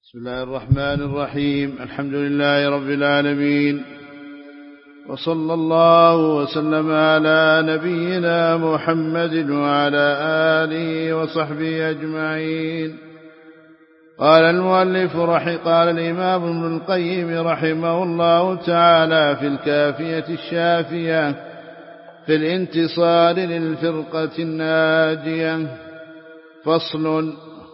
بسم الله الرحمن الرحيم. الحمد لله رب العالمين، وصلى الله وسلم على نبينا محمد وعلى آله وصحبه أجمعين. قال المؤلف قال الإمام ابن القيم رحمه الله تعالى في الكافية الشافية في الانتصار للفرقة الناجية: فصل.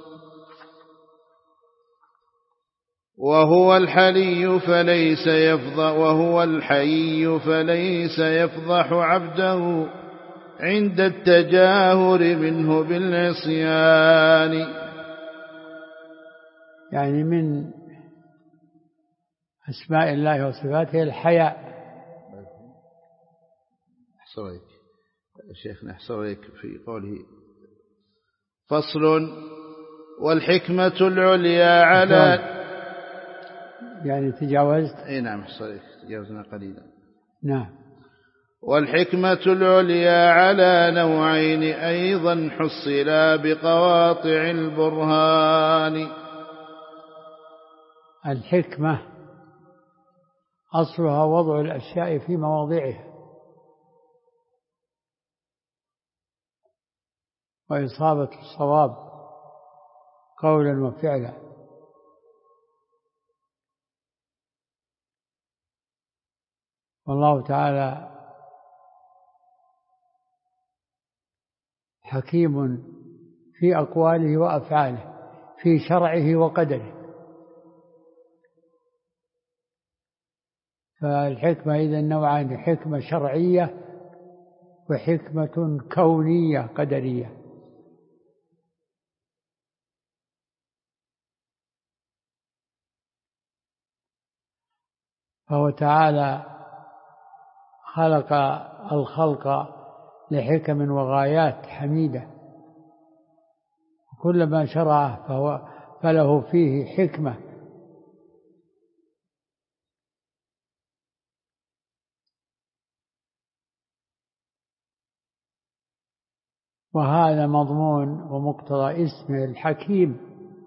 وهو الحي فليس يفضح عبده عند التجاهر منه بالعصيان. يعني من أسماء الله وصفاته الحياء. أحسن شيخنا، أحسن في قوله: فصل. والحكمة العليا على يعني تجاوزت. اي نعم، أحسن تجاوزنا قليلا. نعم. والحكمة العليا على نوعين أيضا حصلا بقواطع البرهان. الحكمة أصلها وضع الأشياء في مواضعها وإصابة الصواب قولا وفعلا، والله تعالى حكيم في أقواله وأفعاله، في شرعه وقدره. فالحكمة إذن نوعان: حكمة شرعية وحكمة كونية قدرية. فهو تعالى خلق الخلق لحكم وغايات حميدة، وكل ما شرعه فله فيه حكمة، وهذا مضمون ومقتضى اسمه الحكيم.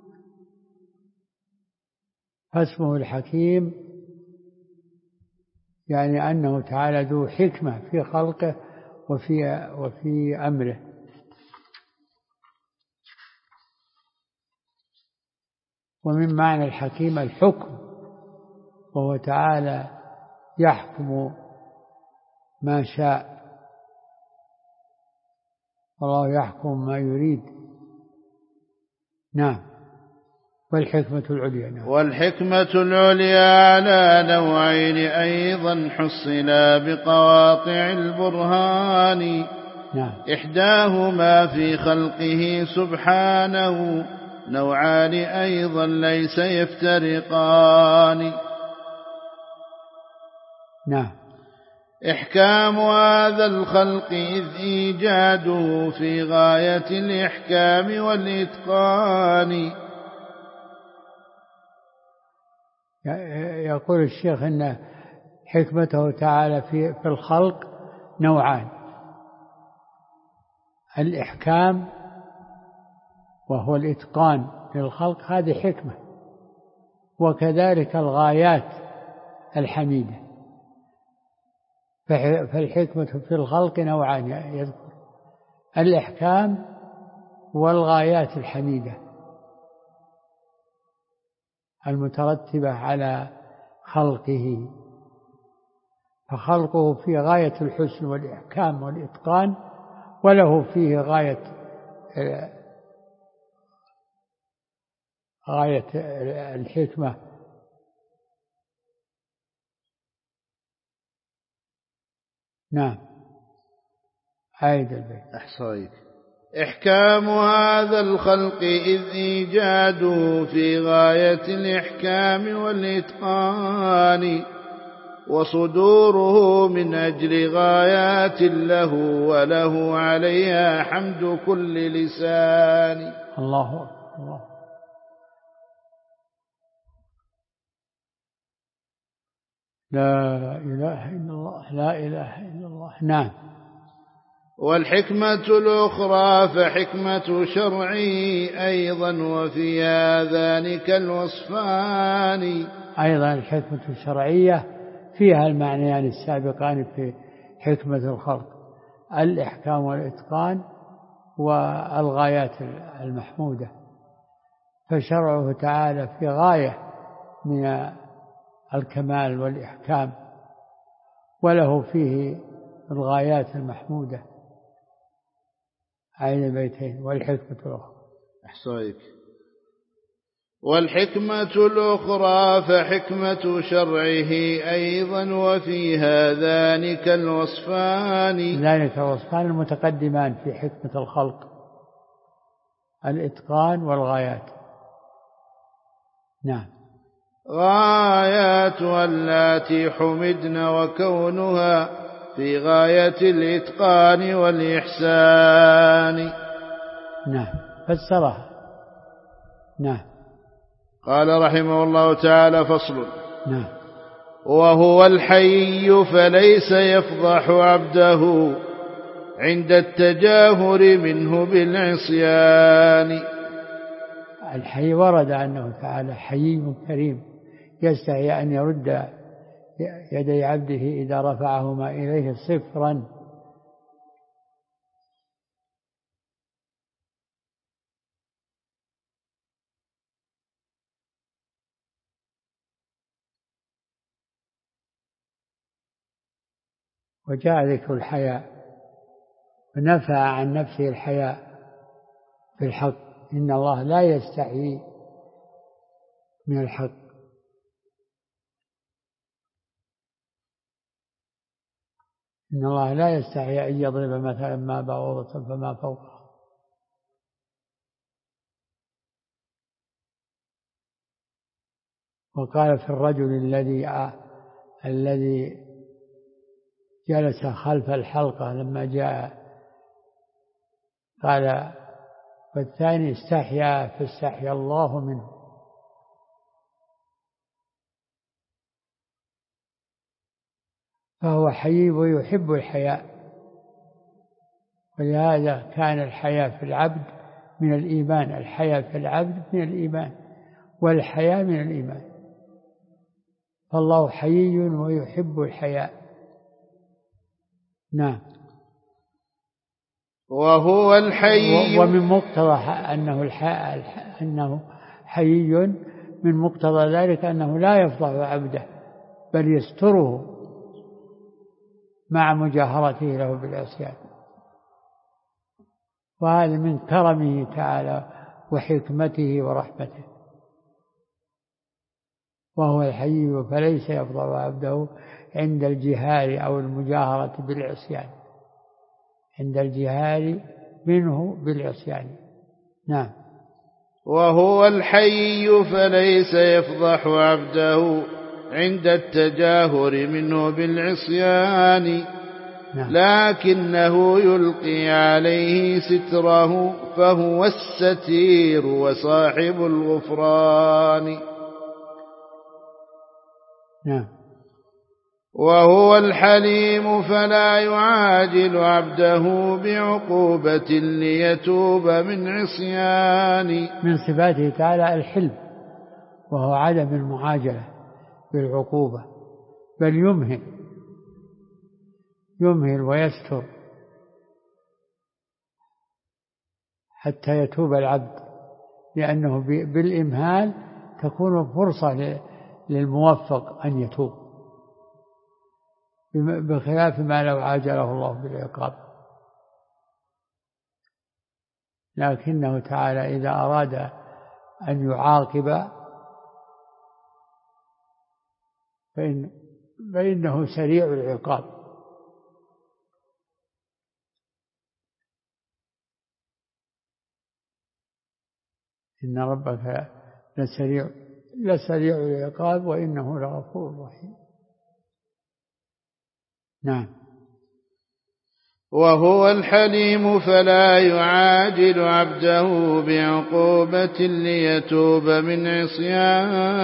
فاسمه الحكيم يعني أنه تعالى ذو حكمة في خلقه وفي أمره. ومن معنى الحكيم الحكم، وهو تعالى يحكم ما شاء، والله يحكم ما يريد. نعم. والحكمة العليا. نعم. والحكمة العليا على نوعين أيضا حصلا بقواطع البرهان. نعم. إحداهما في خلقه سبحانه، نوعان أيضا ليس يفترقان. نعم. إحكام هذا الخلق إذ إيجاده في غاية الإحكام والإتقان. يقول الشيخ إن حكمته تعالى في الخلق نوعان: الإحكام وهو الإتقان للخلق، هذه حكمة، وكذلك الغايات الحميدة. فالحكمة في الخلق نوعان: يذكر الإحكام والغايات الحميدة المترتبة على خلقه. فخلقه في غاية الحسن والإحكام والإتقان، وله فيه غاية الحكمة. نعم. عيد البيت. أحصائك. إحكام هذا الخلق إذ إيجاده في غاية الإحكام والإتقان، وصدوره من أجل غايات له، وله عليها حمد كل لسان. الله الله. لا إله إلا الله، لا إله إلا الله. نعم. والحكمة الأخرى فحكمة شرعه أيضا وفي هذان كالوصفان. أيضا الحكمة الشرعية فيها المعنيان السابقان في حكمة الخلق، الإحكام والإتقان والغايات المحمودة، فشرعه تعالى في غاية من الكمال والإحكام، وله فيه الغايات المحمودة. عين البيتين. والحكمة الأخرى أحصائك. والحكمة الأخرى فحكمة شرعه أيضا وفي هذان كالوصفان. ذلك الوصفان المتقدمان في حكمة الخلق، الإتقان والغايات. نعم. غاياتها التي حمدن وكونها في غاية الإتقان والإحسان. نعم فسرها. نعم. قال رحمه الله تعالى: فصل. نعم. وهو الحي فليس يفضح عبده عند التجاهر منه بالعصيان. الحي ورد أنه تعالى حي كريم يستحي أن يرد يدي عبده إذا رفعهما إليه صفرا. وجاء ذكر الحياء ونفى عن نفسه الحياء في الحق، إن الله لا يستحي من الحق. إن الله لا يستحي أن يضرب مثلا ما بعوضة فما فوقها. وقال في الرجل الذي جلس خلف الحلقة لما جاء، قال: والثاني استحيا فاستحيا الله منه. فهو حي ويحب الحياء، ولهذا كان الحياء في العبد من الإيمان. الحياء في العبد من الإيمان، والحياء من الإيمان. فالله حي ويحب الحياء. نعم. وهو الحي. ومن مقتضى أنه حي، من مقتضى ذلك أنه لا يفضح عبده بل يستره مع مجاهرته له بالعصيان. وهذا من كرمه تعالى وحكمته ورحمته. وهو الحي فليس يفضح عبده عند الجهار أو المجاهرة بالعصيان، عند الجهار منه بالعصيان. نعم. وهو الحي فليس يفضح عبده عند التجاهر منه بالعصيان. نعم. لكنه يلقي عليه ستره فهو الستير وصاحب الغفران. نعم. وهو الحليم فلا يعاجل عبده بعقوبة ليتوب من عصيان. من صفاته تعالى الحلم، وهو عدم المعاجلة بالعقوبة، بل يمهل ويستر حتى يتوب العبد، لأنه بالإمهال تكون فرصة للموفق أن يتوب، بخلاف ما لو عاجله الله بالعقاب. لكنه تعالى إذا أراد أن يعاقب فإنه سريع العقاب. إن ربك لسريع العقاب وإنه لغفور رحيم. نعم. وهو الحليم فلا يعاجل عبده بعقوبة ليتوب من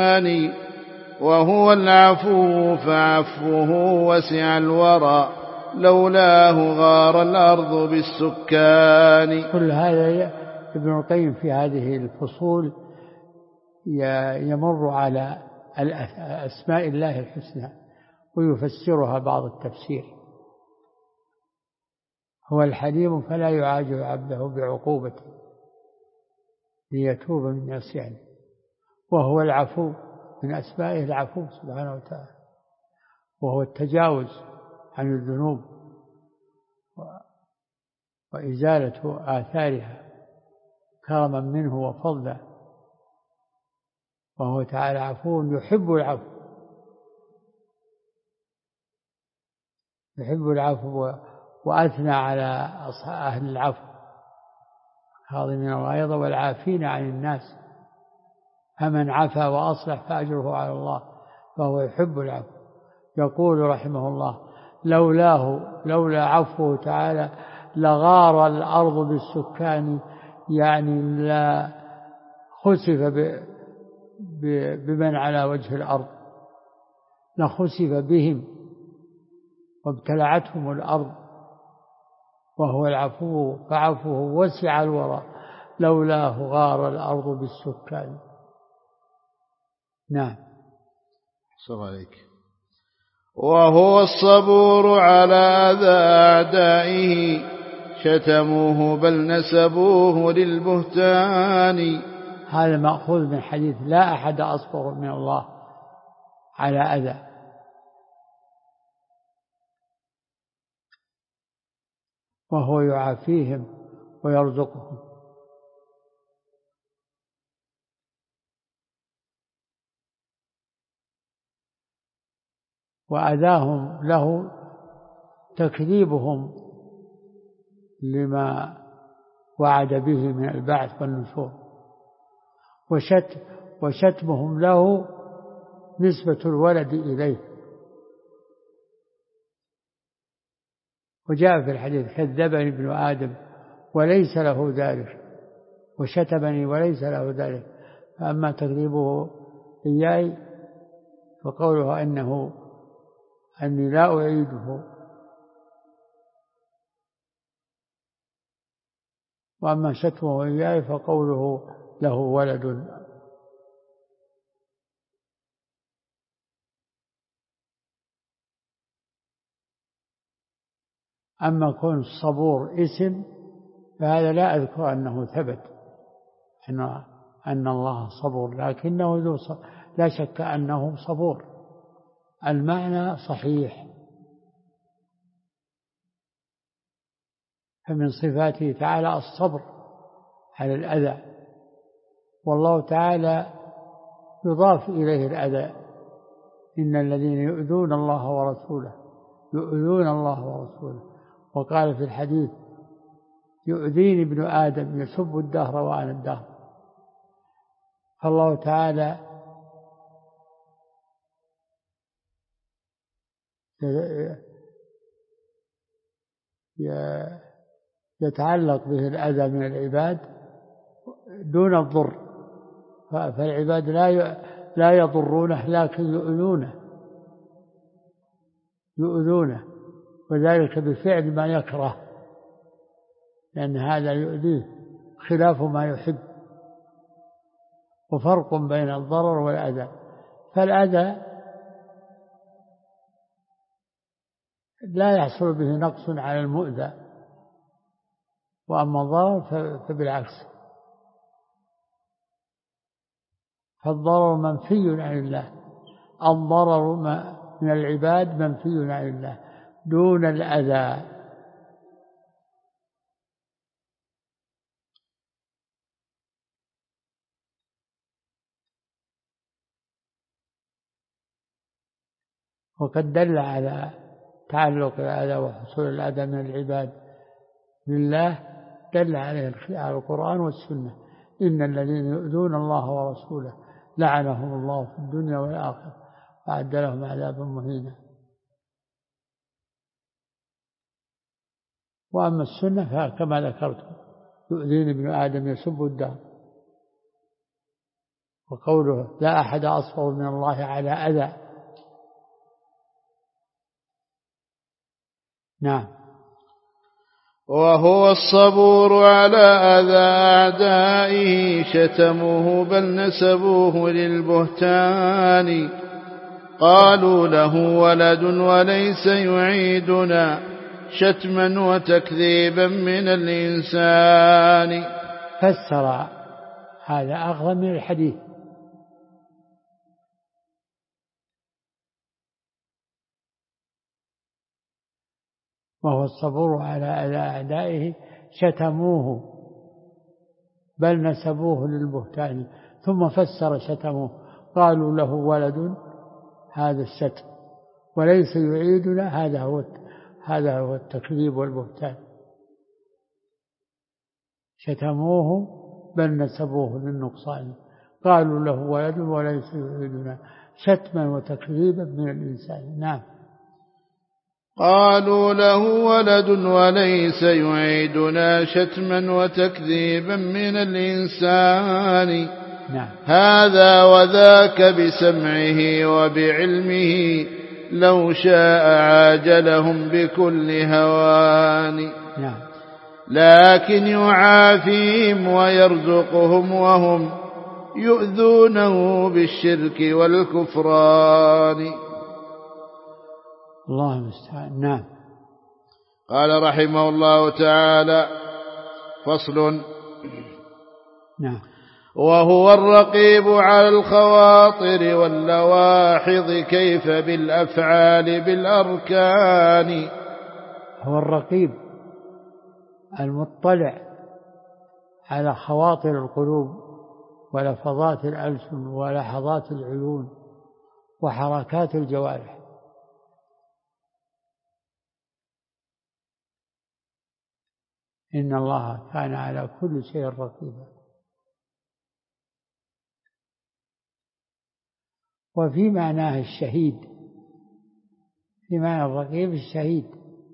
عصيان. وهو العفو فعفوه وسع الورى لولاه غار الأرض بالسكان. كل هذا ابن القيم في هذه الفصول يمر على أسماء الله الحسنى ويفسرها بعض التفسير. هو الحليم فلا يعاجل عبده بعقوبته ليتوب من عصيانه، وهو العفو من أسمائه العفو سبحانه وتعالى، وهو التجاوز عن الذنوب وإزالة آثارها كرما منه وفضلا، وهو تعالى عفو يحب العفو، يحب العفو، وأثنى على أهل العفو كاظمين الغيظ والعافين عن الناس، فمن عفا وأصلح فأجره على الله، فهو يحب العفو. يقول رحمه الله: لولا عفوه تعالى لغار الأرض بالسكان، يعني لا خسف بمن على وجه الأرض، لخسف بهم وابتلعتهم الأرض، وهو العفو فعفوه وسع الورى، لولاه غار الأرض بالسكان. نعم. صلى عليك. وهو الصبور على أذى أعدائه، شتموه بل نسبوه للبهتان. هذا مأخوذ من حديث: لا أحد أصبر من الله على أذى. وهو يعافيهم ويرزقهم. وأذاهم له تكذيبهم لما وعد به من البعث والنشور، وشتمهم له نسبة الولد إليه. وجاء في الحديث: كذبني ابن آدم وليس له ذلك، وشتمني وليس له ذلك. فأما تكذيبه إياي فقوله أني لا أعيده، وأما شتمه إياي فقوله له ولد. أما كون الصبور اسم فهذا لا أذكر أنه ثبت أن الله صبور، لكنه لا شك أنه صبور، المعنى صحيح. فمن صفاته تعالى الصبر على الأذى، والله تعالى يضاف إليه الأذى: إن الذين يؤذون الله ورسوله. وقال في الحديث: يؤذيني ابن آدم يسب الدهر وأنا الدهر. فالله تعالى يتعلق به الأذى من العباد دون الضر، فالعباد لا يضرونه لكن يؤذونه، وذلك بفعل ما يكره، لأن هذا يؤذيه خلاف ما يحب. وفرق بين الضرر والأذى، فالأذى لا يحصل به نقص على المؤذى، وأما الضرر فبالعكس، فالضرر منفي عن الله، الضرر من العباد منفي عن الله دون الأذى. وقد دل على تعلق الأذى وحصول الأذى من العباد بالله، دل عليه القرآن والسنة: إن الذين يؤذون الله ورسوله لعنهم الله في الدنيا والآخرة وأعد لهم عذابا مهينا. وأما السنة فكما ذكرت: يؤذيني ابن آدم يسب الدهر، وقوله: لا أحد أصبر من الله على أذى. نعم. وهو الصبور على أذى أعدائه شتموه بل نسبوه للبهتان قالوا له ولد وليس يعيدنا شتما وتكذيبا من الإنسان. فسر هذا أخذا من الحديث. وهو الصبور على أذى أعدائه شتموه بل نسبوه للبهتان. ثم فسر شتموه قالوا له ولد، هذا الشتم، وليس يعيدنا، هذا هو التكذيب والبهتان. شتموه بل نسبوه للنقصان قالوا له ولد وليس يعيدنا شتما وتكذيبا من الإنسان. نعم. قالوا له ولد وليس يعيدنا شتما وتكذيبا من الإنسان. نعم. هذا وذاك بسمعه وبعلمه لو شاء عاجلهم بكل هوان. نعم. لكن يعافيهم ويرزقهم وهم يؤذونه بالشرك والكفران. الله المستعان. نعم. قال رحمه الله تعالى: فصل. نعم. وهو الرقيب على الخواطر واللواحظ كيف بالأفعال بالأركان. هو الرقيب المطلع على خواطر القلوب ولفظات الألسن ولحظات العيون وحركات الجوارح. إن الله كان على كل شيء رقيبا. وفي معناه الشهيد، في معنى الرقيب الشهيد.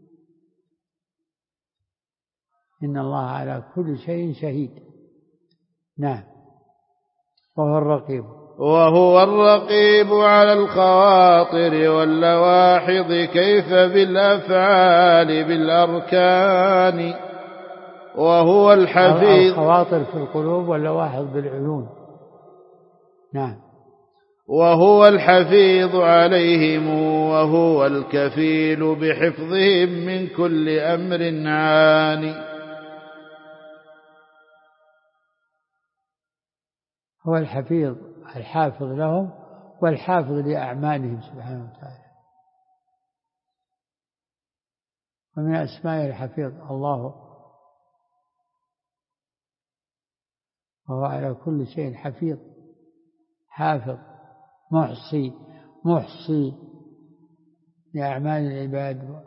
إن الله على كل شيء شهيد. نعم. وهو الرقيب. وهو الرقيب على الخواطر واللواحظ كيف بالأفعال بالأركان. وهو الحفيظ. الخواطر في القلوب واللواحظ بالعيون. نعم. وهو الحفيظ عليهم وهو الكفيل بحفظهم من كل أمر عاني. هو الحفيظ الحافظ لهم والحافظ لأعمالهم سبحانه وتعالى. ومن أسماء الحفيظ الله، وهو على كل شيء حفيظ حافظ محصي لأعمال العباد،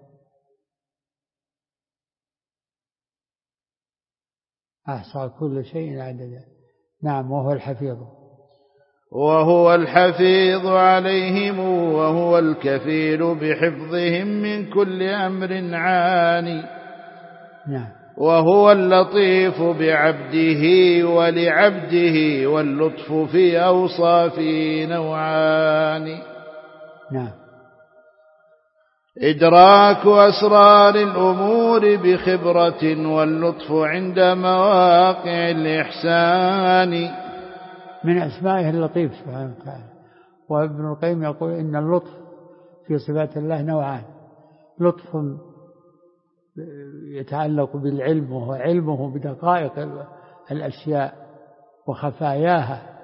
أحصى كل شيء عددا. نعم. وهو الحفيظ. وهو الحفيظ عليهم وهو الكفيل بحفظهم من كل أمر عاني. نعم. وهو اللطيف بعبده ولعبده واللطف في أوصافه نوعان. نعم. إدراك أسرار الأمور بخبرة واللطف عند مواقع الإحسان. من أسمائه اللطيف سبحانه وتعالى. وابن القيم يقول إن اللطف في صفات الله نوعان: لطف يتعلق بالعلم وهو علمه بدقائق الأشياء وخفاياها،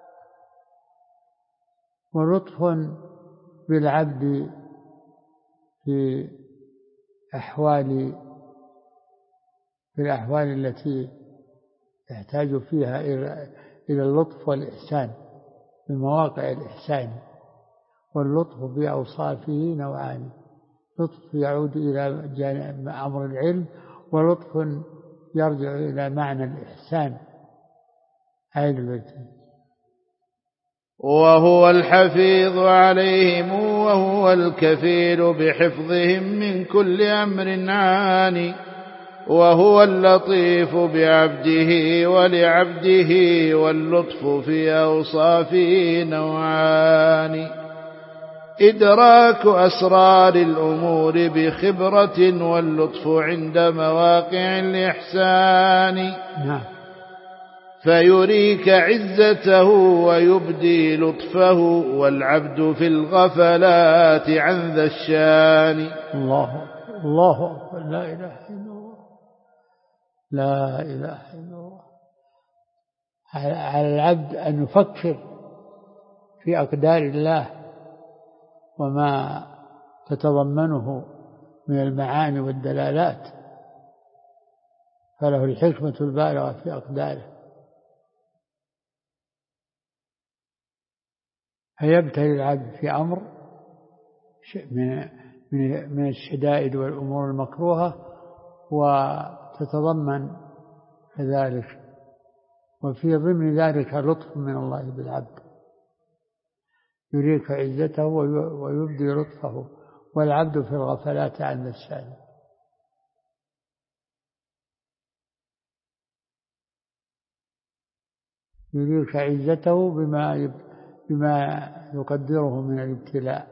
ولطف بالعبد في الأحوال التي يحتاج فيها إلى اللطف والإحسان، بمواقع الإحسان. واللطف بأوصافه نوعان: لطف يعود إلى أمر العلم، ولطف يرجع إلى معنى الإحسان. آية البيت. وهو الحفيظ عليهم وهو الكفيل بحفظهم من كل أمر عاني. وهو اللطيف بعبده ولعبده واللطف في أوصافه نوعان: إدراك أسرار الأمور بخبرة واللطف عند مواقع الإحسان. نعم. فيريك عزته ويبدي لطفه والعبد في الغفلات عن ذا الشان. الله أكبر، لا إله إلا الله، لا إله إلا الله. على العبد أن يفكر في أقدار الله وما تتضمنه من المعاني والدلالات، فله الحكمة البالغة في أقداره، فيبتلي العبد في أمر من الشدائد والأمور المكروهة وتتضمن كذلك، وفي ضمن ذلك لطف من الله بالعبد، يريك عزته ويبدي لطفه والعبد في الغفلات عن الشأن. يريك عزته بما يقدره من الابتلاء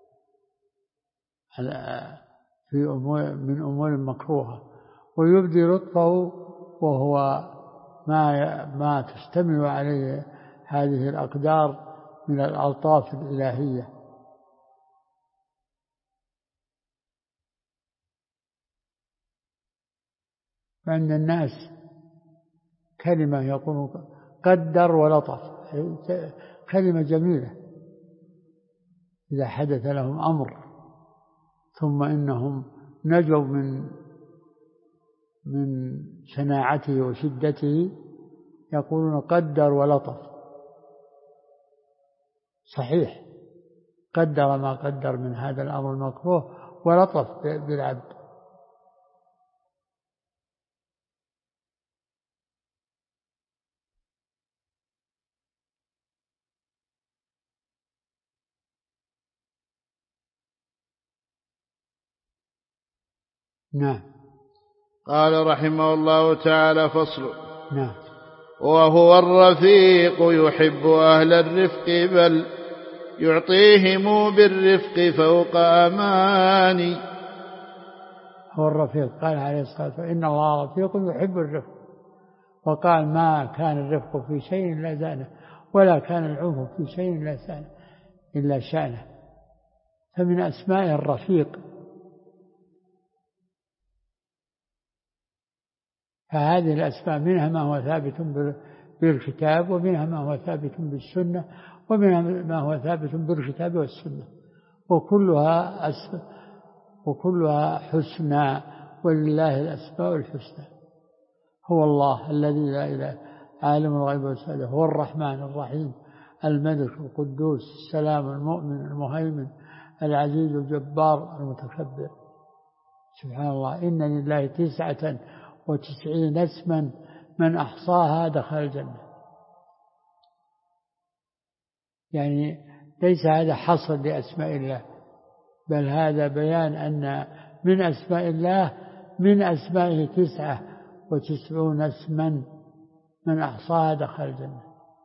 من أمور مكروهة، ويبدي لطفه وهو ما تشتمل عليه هذه الأقدار من الألطاف الإلهية. فعند الناس كلمة يقول قدر ولطف، كلمة جميلة إذا حدث لهم أمر ثم إنهم نجوا من شناعته وشدته يقولون قدر ولطف. صحيح، قدر ما قدر من هذا الأمر المكروه ولطف بالعبد. نعم. قال رحمه الله تعالى: فصل. نعم. وهو الرفيق يحب أهل الرفق بل يعطيهم بالرفق فوق أماني. هو الرفيق، قال عليه الصلاة والسلام: إن الله رفيق يحب الرفق، وقال: ما كان الرفق في شيء لا زانه، ولا كان العنف في شيء لا زانه إلا شأنه. فمن أسماء الرفيق. فهذه الأسماء منها ما هو ثابت بالكتاب، ومنها ما هو ثابت بالسنة، ومنها ما هو ثابت بالكتاب والسنة، وكلها حسنى، ولله الأسماء الحسنى. هو الله الذي لا إله، عالم الغيب والشهادة، هو الرحمن الرحيم، الملك القدوس السلام المؤمن المهيمن العزيز الجبار المتكبر. سبحان الله. إن لله 99 اسما من أحصاها دخل الجنة. يعني ليس هذا حصر لأسماء الله، بل هذا بيان أن من أسماء الله، من أسمائه 99 اسما من أحصاها دخل الجنة.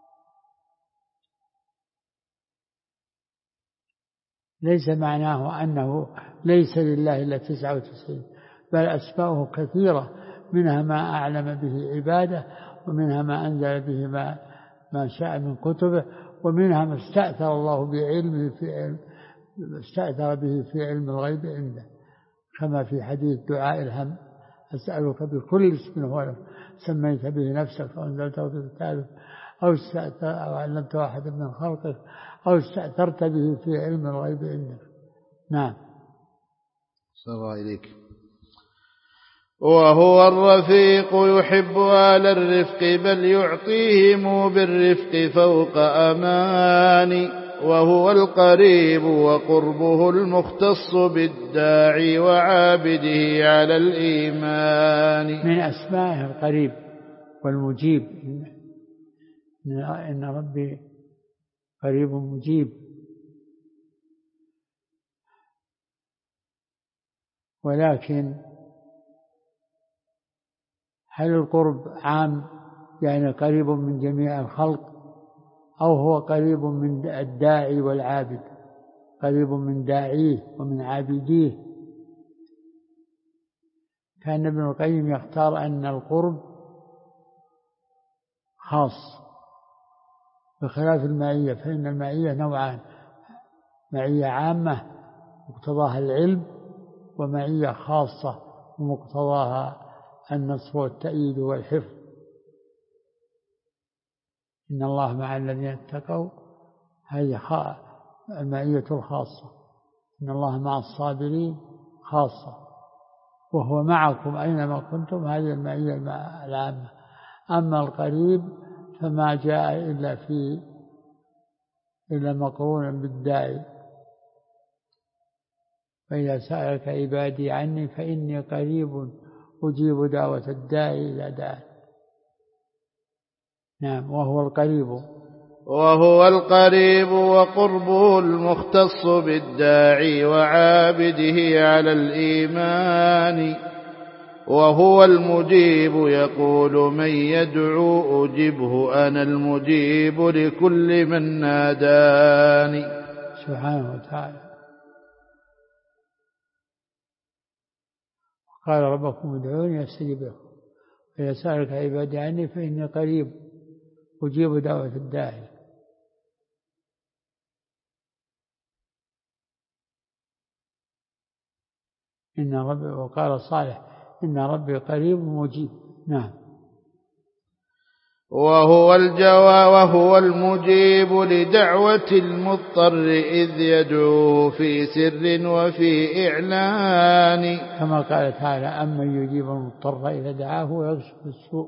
ليس معناه أنه ليس لله إلا 99، بل أسماؤه كثيرة، منها ما أعلم به عباده، ومنها ما أنزل به ما شاء من كتبه، ومنها ما استأثر الله بعلمه استأثر به في علم الغيب عنده، كما في حديث دعاء الهم: أسألك بكل اسم هو لك سميت به نفسك أو أنزلته في كتابك أو علمته أحد من خلقك أو استأثرت به في علم الغيب عندك. نعم. صلى الله إليك. وهو الرفيق يحب أهل الرفق بل يعطيهم بالرفق فوق أمان. وهو القريب وقربه المختص بالداعي وعابده على الإيمان. من أسمائه القريب والمجيب، إن ربي قريب مجيب. ولكن هل القرب عام، يعني قريب من جميع الخلق، أو هو قريب من الداعي والعابد؟ قريب من داعيه ومن عابديه. كان ابن القيم يختار أن القرب خاص بخلاف المعية، فإن المعية نوعان: معية عامة مقتضاها العلم، ومعية خاصة ومقتضاها النصر والتأييد والحفظ. إن الله مع الذين اتقوا، هذه المعية الخاصة. إن الله مع الصابرين خاصة، وهو معكم أينما كنتم، هذه المعية العامة. أما القريب فما جاء إلا مقرونا بالداعي. فإذا سألك عبادي عني فإني قريب أجيب دعوة الداعي إذا دعان. نعم. وهو القريب وقربه المختص بالداعي وعابده على الإيمان. وهو المجيب يقول من يدعو أجبه أنا المجيب لكل من ناداني. سبحانه وتعالى. قال ربكم ادعوني أستجب لكم إذا سألك عبادي عني فإني قريب أجيب دعوة الداعي. إن ربي، وقال صالح إن ربي قريب مجيب. نعم. وهو المجيب لدعوة المضطر إذ يدعوه في سر وفي إعلان. كما قال تعالى أمن يجيب المضطر إذا دعاه ويكشف السوء.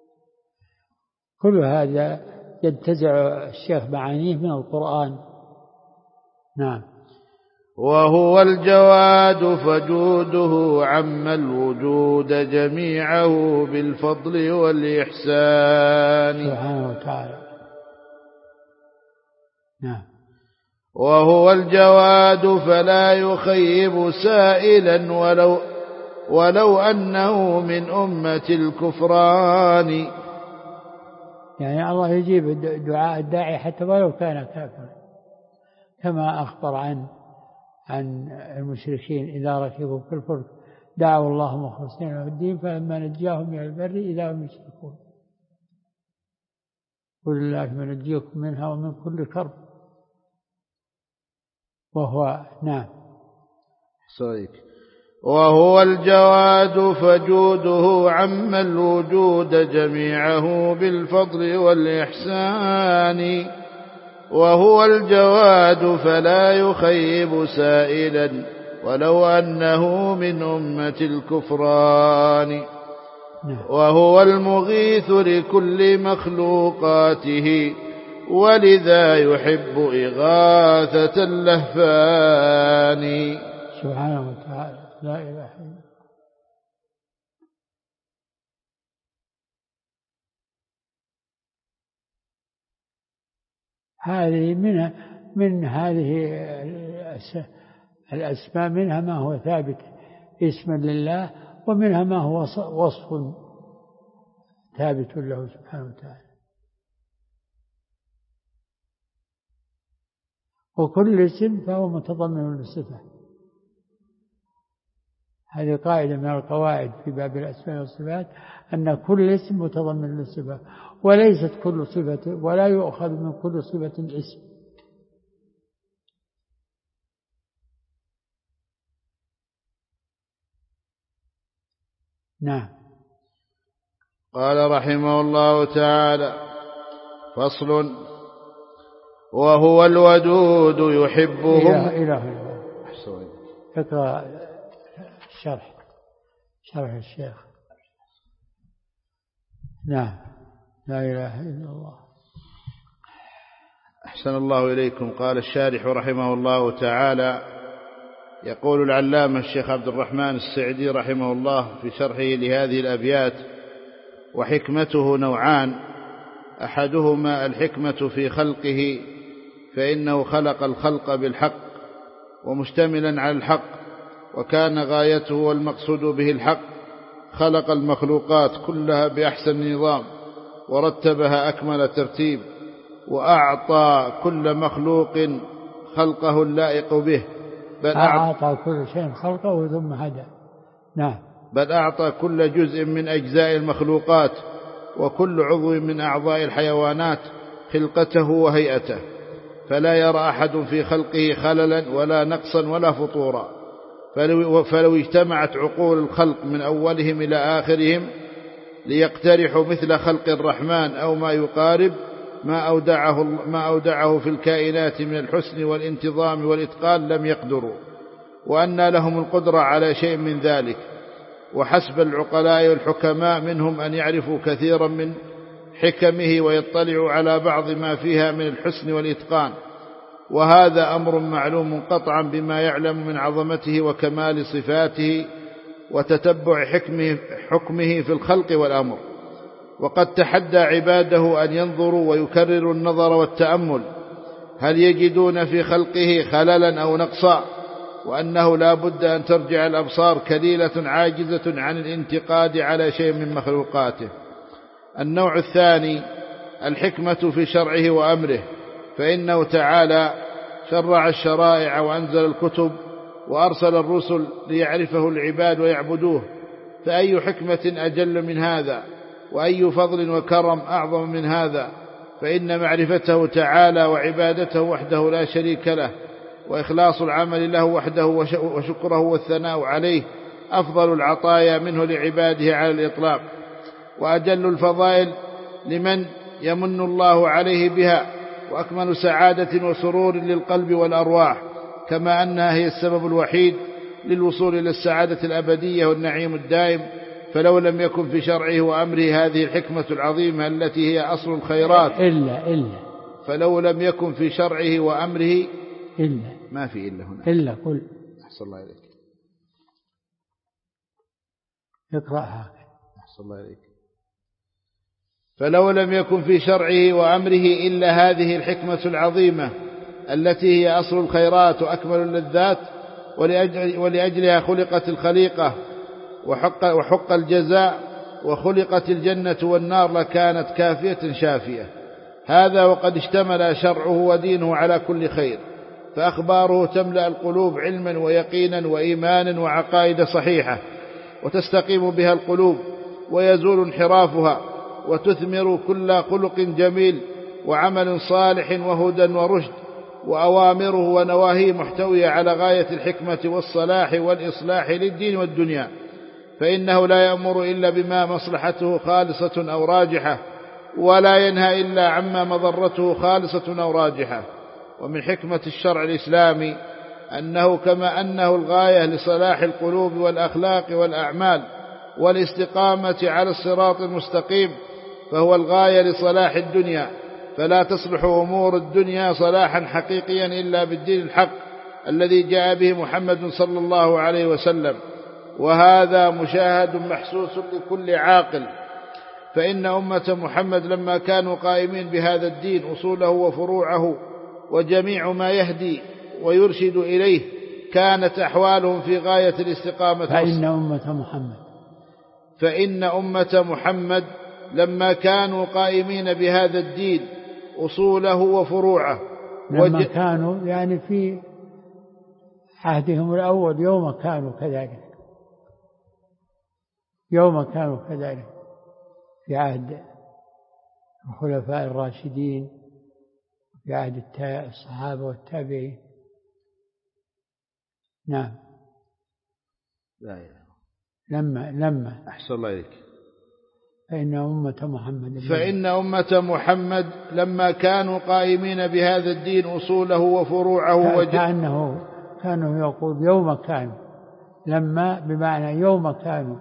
كل هذا ينتزع الشيخ معانيه من القرآن. نعم. وهو الجواد فجوده عم الوجود جميعه بالفضل والإحسان. سبحانه وتعالى. نعم. وهو الجواد فلا يخيب سائلا ولو أنه من أمة الكفران. يعني الله يجيب دعاء الداعي حتى ولو كان كافرا، كما أخبر عن المشركين إذا ركبوا في الفلك دعوا الله مخلصين له الدين فلما نجاهم من البر إذا هم يشركون. قل الله ينجيكم منها ومن كل كرب. وهو نعم. وهو الجواد فجوده عم الوجود جميعه بالفضل والإحسان. وهو الجواد فلا يخيب سائلا ولو أنه من أمة الكفران. وهو المغيث لكل مخلوقاته ولذا يحب إغاثة اللهفان. سبحانه وتعالى. لا إله إلا الله. هذه من هذه الأسماء منها ما هو ثابت اسما لله، ومنها ما هو وصف ثابت له سبحانه وتعالى. وكل اسم فهو متضمن للصفة. هذه قاعدة من القواعد في باب الأسماء والصفات، أن كل اسم متضمن للصفة، وليست كل صفة، ولا يؤخذ من كل صفة اسم. نعم. قال رحمه الله تعالى: فصل. وهو الودود يحبهم. إله اقرأ شرح الشيخ. نعم. لا إله إلا الله. أحسن الله إليكم. قال الشارح رحمه الله تعالى: يقول العلامة الشيخ عبد الرحمن السعدي رحمه الله في شرحه لهذه الأبيات: وحكمته نوعان، أحدهما الحكمة في خلقه، فإنه خلق الخلق بالحق ومشتملا على الحق، وكان غايته والمقصود به الحق، خلق المخلوقات كلها بأحسن نظام ورتبها أكمل ترتيب، وأعطى كل مخلوق خلقه اللائق به، بل أعطى كل شيء خلقه ثم هدى. نعم. بل أعطى كل جزء من أجزاء المخلوقات وكل عضو من أعضاء الحيوانات خلقته وهيئته، فلا يرى أحد في خلقه خللا ولا نقصا ولا فطورا. فلو اجتمعت عقول الخلق من أولهم إلى آخرهم ليقترحوا مثل خلق الرحمن أو ما يقارب ما أودعه في الكائنات من الحسن والانتظام والإتقان لم يقدروا، وأن لهم القدرة على شيء من ذلك. وحسب العقلاء والحكماء منهم أن يعرفوا كثيرا من حكمه ويطلعوا على بعض ما فيها من الحسن والإتقان، وهذا أمر معلوم قطعا بما يعلم من عظمته وكمال صفاته وتتبع حكمه في الخلق والأمر. وقد تحدى عباده أن ينظروا ويكرروا النظر والتأمل هل يجدون في خلقه خللا أو نقصا، وأنه لا بد أن ترجع الأبصار كليلة عاجزة عن الانتقاد على شيء من مخلوقاته. النوع الثاني الحكمة في شرعه وأمره، فإنه تعالى شرع الشرائع وأنزل الكتب وأرسل الرسل ليعرفه العباد ويعبدوه، فأي حكمة أجل من هذا، وأي فضل وكرم أعظم من هذا؟ فإن معرفته تعالى وعبادته وحده لا شريك له، وإخلاص العمل له وحده وشكره والثناء عليه أفضل العطايا منه لعباده على الإطلاق، وأجل الفضائل لمن يمن الله عليه بها، وأكمل سعادة وسرور للقلب والأرواح، كما أنها هي السبب الوحيد للوصول إلى السعادة الأبدية والنعيم الدائم. فلو لم يكن في شرعه وأمره هذه الحكمة العظيمة التي هي أصل الخيرات فلو لم يكن في شرعه وأمره ما في إلا هنا إلا قل أحسن الله إليك اقرأها أحسن الله إليك. فلو لم يكن في شرعه وأمره إلا هذه الحكمة العظيمة التي هي أصل الخيرات وأكمل اللذات، ولأجلها خلقت الخليقة وحق الجزاء، وخلقت الجنة والنار، لكانت كافية شافية. هذا وقد اشتمل شرعه ودينه على كل خير، فأخباره تملأ القلوب علما ويقينا وإيمانا وعقائد صحيحة، وتستقيم بها القلوب ويزول انحرافها، وتثمر كل خلق جميل وعمل صالح وهدى ورشد، وأوامره ونواهيه محتوية على غاية الحكمة والصلاح والإصلاح للدين والدنيا، فإنه لا يأمر إلا بما مصلحته خالصة أو راجحة، ولا ينهى إلا عما مضرته خالصة أو راجحة. ومن حكمة الشرع الإسلامي أنه كما أنه الغاية لصلاح القلوب والأخلاق والأعمال والاستقامة على الصراط المستقيم، فهو الغاية لصلاح الدنيا، فلا تصلح أمور الدنيا صلاحا حقيقيا إلا بالدين الحق الذي جاء به محمد صلى الله عليه وسلم، وهذا مشاهد محسوس لكل عاقل. فإن أمة محمد لما كانوا قائمين بهذا الدين أصوله وفروعه وجميع ما يهدي ويرشد إليه، كانت أحوالهم في غاية الاستقامة. فإن أمة محمد لما كانوا قائمين بهذا الدين أصوله وفروعه لما كانوا يعني في عهدهم الأول يوم كانوا كذلك في عهد الخلفاء الراشدين، في عهد الصحابة والتابعين. نعم. لا إله. لما أحسن الله إليك. فإن أمة محمد لما كانوا قائمين بهذا الدين أصوله وفروعه كانوا يقول يوم كانوا، لما بمعنى يوم كانوا.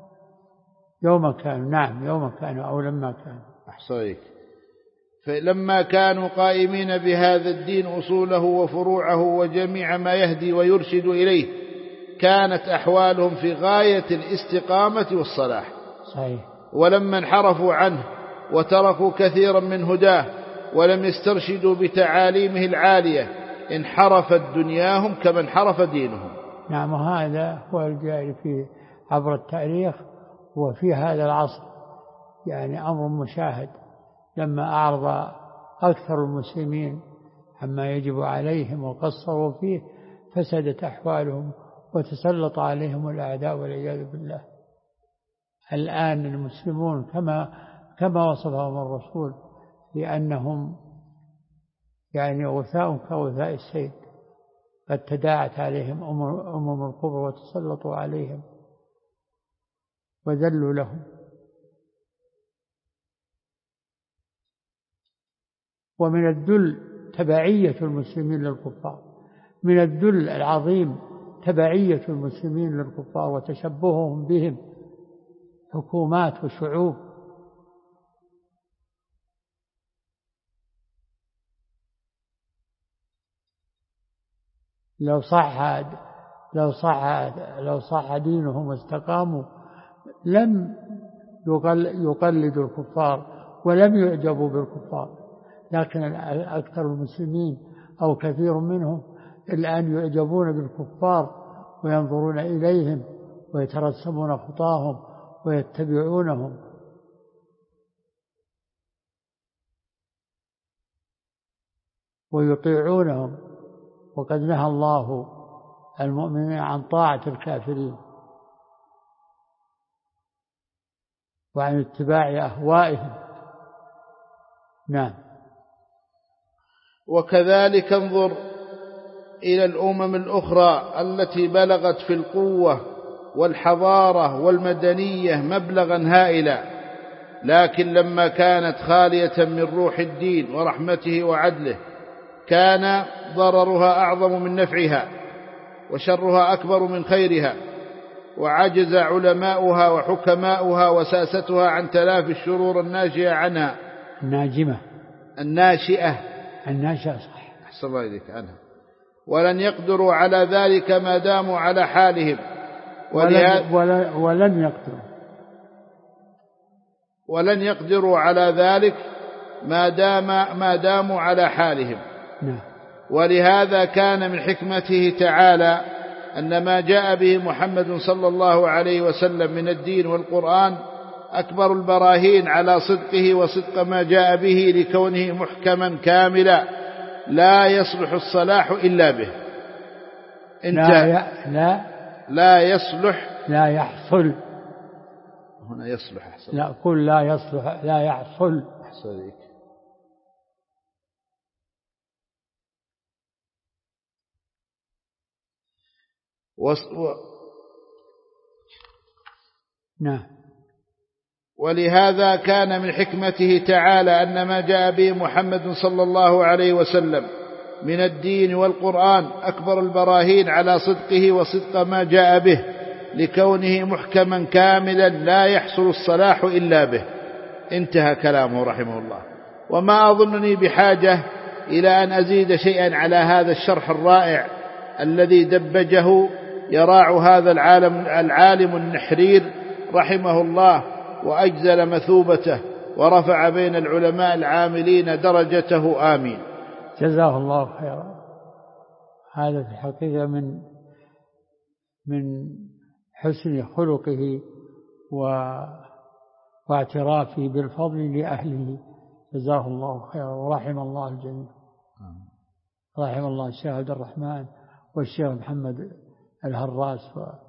نعم يوم كانوا أو لما كانوا. أحصيك. فلما كانوا قائمين بهذا الدين أصوله وفروعه وجميع ما يهدي ويرشد إليه، كانت أحوالهم في غاية الاستقامة والصلاح. صحيح. ولما انحرفوا عنه وتركوا كثيرا من هداه ولم يسترشدوا بتعاليمه العالية، انحرفت دنياهم كما انحرف دينهم. نعم. هذا هو الجاري في عبر التاريخ وفي هذا العصر، يعني أمر مشاهد. لما أعرض أكثر المسلمين عما يجب عليهم وقصروا فيه فسدت أحوالهم وتسلط عليهم الأعداء والعياذ بالله. الآن المسلمون كما وصفهم الرسول بأنهم يعني غثاء كغثاء السيل، قد تداعت عليهم القبر وتسلطوا عليهم وذلوا لهم. ومن الذل تبعية المسلمين للكفار، من الذل العظيم تبعية المسلمين للكفار وتشبههم بهم حكومات وشعوب. لو صح دينهم واستقاموا لم يقلدوا الكفار ولم يعجبوا بالكفار، لكن أكثر المسلمين أو كثير منهم الآن يعجبون بالكفار وينظرون إليهم ويترسمون خطاهم ويتبعونهم. ويطيعونهم، وقد نهى الله المؤمنين عن طاعة الكافرين وعن اتباع أهوائهم. نعم. وكذلك انظر إلى الأمم الأخرى التي بلغت في القوة والحضارة والمدنية مبلغا هائلا، لكن لما كانت خالية من روح الدين ورحمته وعدله كان ضررها أعظم من نفعها وشرها أكبر من خيرها، وعجز علماؤها وحكماؤها وساستها عن تلافي الشرور الناشئة عنها. الناشئة صح. أحسن الله إليك عنها. ولن يقدروا على ذلك ما داموا على حالهم. ولن يقدروا على ذلك ما داموا على حالهم. ولهذا كان من حكمته تعالى أن ما جاء به محمد صلى الله عليه وسلم من الدين والقرآن أكبر البراهين على صدقه وصدق ما جاء به، لكونه محكما كاملا لا يصلح الصلاح إلا به. لا يحصل. هنا يصلح. أحسن. لا قل لا يصلح، لا يحصل. أحسن. نعم. ولهذا كان من حكمته تعالى أن ما جاء به محمد صلى الله عليه وسلم من الدين والقرآن أكبر البراهين على صدقه وصدق ما جاء به، لكونه محكما كاملا لا يحصل الصلاح إلا به. انتهى كلامه رحمه الله. وما أظنني بحاجة إلى أن أزيد شيئا على هذا الشرح الرائع الذي دبجه يراع هذا العالم النحرير رحمه الله، وأجزل مثوبته ورفع بين العلماء العاملين درجته. آمين. جزاه الله خيرا. هذا في الحقيقة من حسن خلقه واعترافه بالفضل لأهله. جزاه الله خيرا ورحم الله الجميع. رحم الله الشيخ عبد الرحمن والشيخ محمد الهراس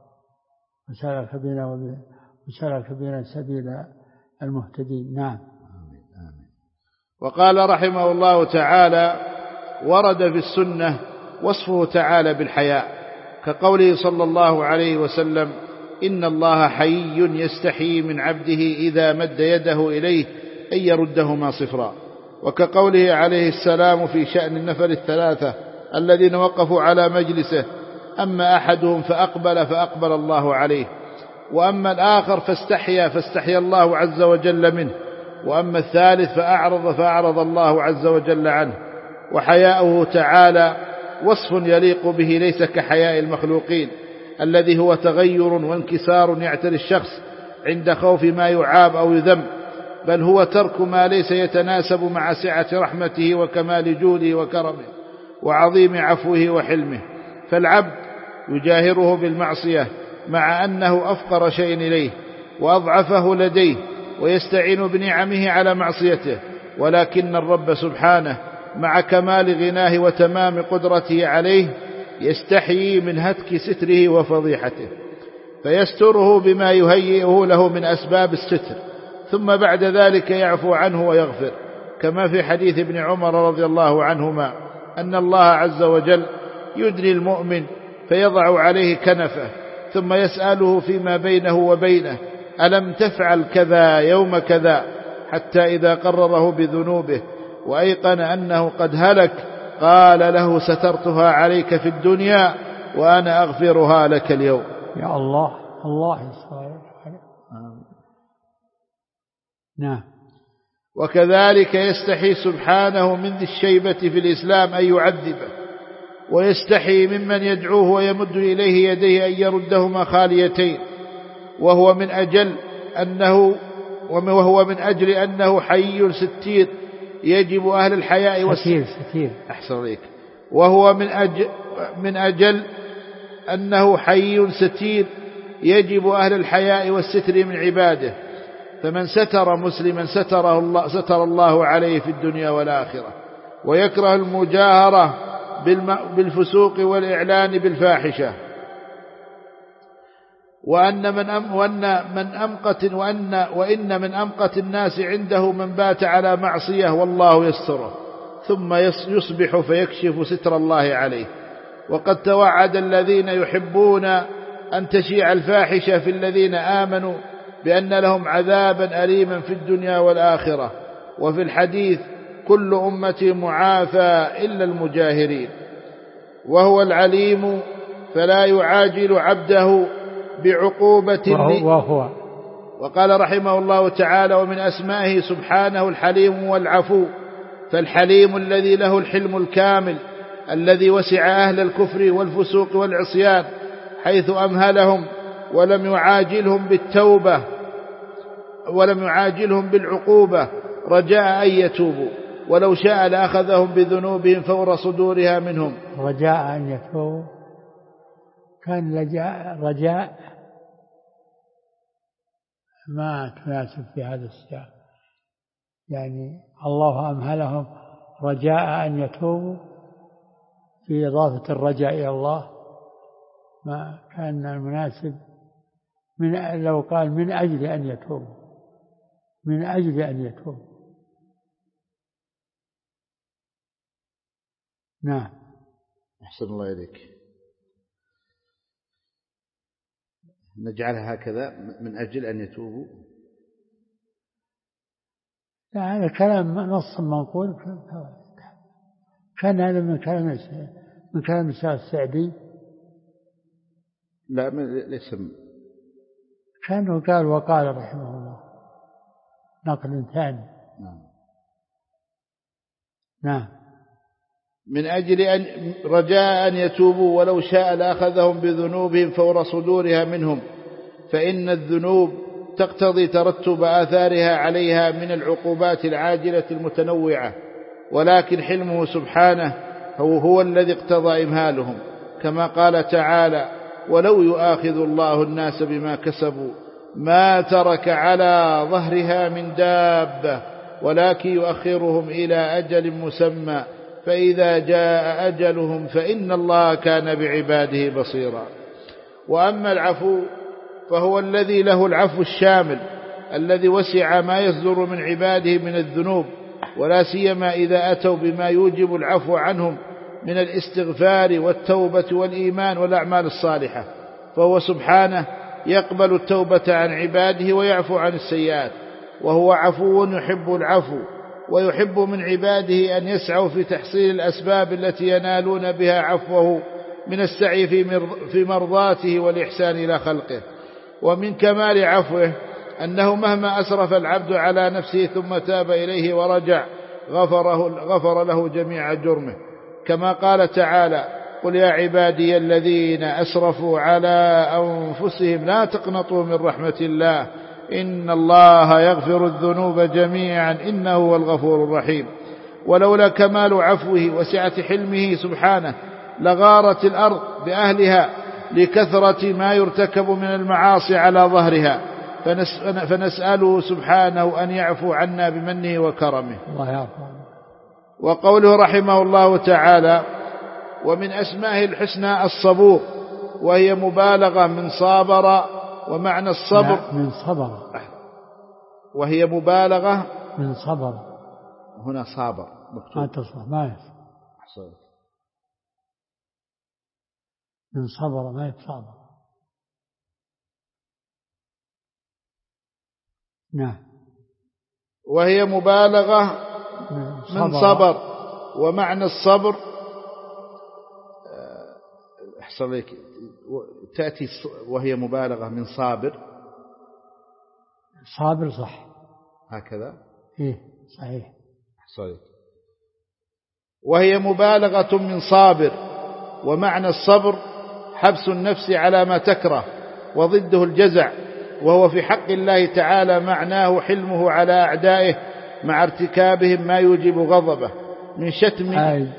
وسلك بنا سبيل المهتدين. نعم. آمين. وقال رحمه الله تعالى: ورد في السنة وصفه تعالى بالحياء، كقوله صلى الله عليه وسلم: إن الله حيي يستحيي من عبده إذا مد يده إليه أن يردهما صفرا. وكقوله عليه السلام في شأن النفر الثلاثة الذين وقفوا على مجلسه: أما أحدهم فأقبل الله عليه، وأما الآخر فاستحيا الله عز وجل منه، وأما الثالث فأعرض الله عز وجل عنه. وحياؤه تعالى وصف يليق به، ليس كحياء المخلوقين الذي هو تغير وانكسار يعتري الشخص عند خوف ما يعاب أو يذم، بل هو ترك ما ليس يتناسب مع سعة رحمته وكمال جوده وكرمه وعظيم عفوه وحلمه. فالعبد يجاهره بالمعصية مع أنه أفقر شيء إليه وأضعفه لديه، ويستعين بنعمه على معصيته، ولكن الرب سبحانه مع كمال غناه وتمام قدرته عليه يستحيي من هتك ستره وفضيحته، فيستره بما يهيئه له من أسباب الستر، ثم بعد ذلك يعفو عنه ويغفر، كما في حديث ابن عمر رضي الله عنهما أن الله عز وجل يدني المؤمن فيضع عليه كنفه، ثم يسأله فيما بينه وبينه: ألم تفعل كذا يوم كذا؟ حتى إذا قرره بذنوبه وأيقن أنه قد هلك قال له: سترتها عليك في الدنيا وأنا أغفرها لك اليوم. يا الله، الله يسر. نعم. وكذلك يستحي سبحانه من ذي الشيبة في الإسلام أن يعذبه، ويستحي ممن يدعوه ويمد إليه يديه أن يردهما خاليتين، وهو من أجل أنه حي ستير يجب أهل الحياء ستير. أحسن عليك. وهو من أجل أنه حي ستير يجب أهل الحياء والستر من عباده، فمن ستر مسلما ستر الله عليه في الدنيا والآخرة. ويكره المجاهرة بالفسوق والإعلان بالفاحشة، وإن من أمقت الناس عنده من بات على معصية والله يستره، ثم يصبح فيكشف ستر الله عليه. وقد توعد الذين يحبون أن تشيع الفاحشة في الذين آمنوا بأن لهم عذابا أليما في الدنيا والآخرة. وفي الحديث: كل أمتي معافى إلا المجاهرين. وهو العليم فلا يعاجل عبده بعقوبة وقال رحمه الله تعالى: ومن أسمائه سبحانه الحليم والعفو، فالحليم الذي له الحلم الكامل الذي وسع أهل الكفر والفسوق والعصيان، حيث أمهلهم ولم يعاجلهم بالعقوبة رجاء أن يتوبوا، ولو شاء لأخذهم بذنوبهم فور صدورها منهم. رجاء أن يتوبوا، كان رجاء ما تناسب في هذا السياق، يعني الله أمهلهم رجاء أن يتوبوا في إضافة الرجاء إلى الله، ما كان المناسب لو قال من أجل أن يتوبوا. نعم. أحسن الله إليك. نجعلها هكذا: من أجل أن يتوبوا. لا، هذا كلام نص منقول، كان هذا من كلام السعدي. لا، ليس. كانه قال وقال رحمه الله، نقل ثاني. نعم. من أجل أن رجاء أن يتوبوا، ولو شاء لأخذهم بذنوبهم فور صدورها منهم، فإن الذنوب تقتضي ترتب آثارها عليها من العقوبات العاجلة المتنوعة، ولكن حلمه سبحانه هو الذي اقتضى إمهالهم، كما قال تعالى: ولو يؤاخذ الله الناس بما كسبوا ما ترك على ظهرها من دابة ولكن يؤخرهم إلى أجل مسمى فإذا جاء أجلهم فإن الله كان بعباده بصيرا. وأما العفو فهو الذي له العفو الشامل الذي وسع ما يصدر من عباده من الذنوب، ولا سيما إذا أتوا بما يوجب العفو عنهم من الاستغفار والتوبة والإيمان والأعمال الصالحة، فهو سبحانه يقبل التوبة عن عباده ويعفو عن السيئات، وهو عفو يحب العفو، ويحب من عباده أن يسعوا في تحصيل الأسباب التي ينالون بها عفوه من السعي في مرضاته والإحسان إلى خلقه. ومن كمال عفوه أنه مهما أسرف العبد على نفسه ثم تاب إليه ورجع غفر له جميع جرمه، كما قال تعالى: قل يا عبادي الذين أسرفوا على أنفسهم لا تقنطوا من رحمة الله إن الله يغفر الذنوب جميعا إنه هو الغفور الرحيم. ولولا كمال عفوه وسعة حلمه سبحانه لغارت الأرض بأهلها لكثرة ما يرتكب من المعاصي على ظهرها، فنسأله سبحانه أن يعفو عنا بمنه وكرمه. الله يعفو. وقوله رحمه الله تعالى: ومن أسمائه الحسنى الصبور، وهي مبالغة من صابر، ومعنى الصبر من صبر، وهي مبالغة من صبر. هنا صابر مكتوب، ما تصبر، ما يصبر، من صبر ما يتصابر. نعم. وهي مبالغة من صبر، ومعنى الصبر أحسن لك تأتي وهي مبالغة من صابر. صابر صح هكذا، إيه صحيح. أحسن لك. وهي مبالغة من صابر، ومعنى الصبر حبس النفس على ما تكره، وضده الجزع، وهو في حق الله تعالى معناه حلمه على أعدائه مع ارتكابهم ما يوجب غضبه من شتم.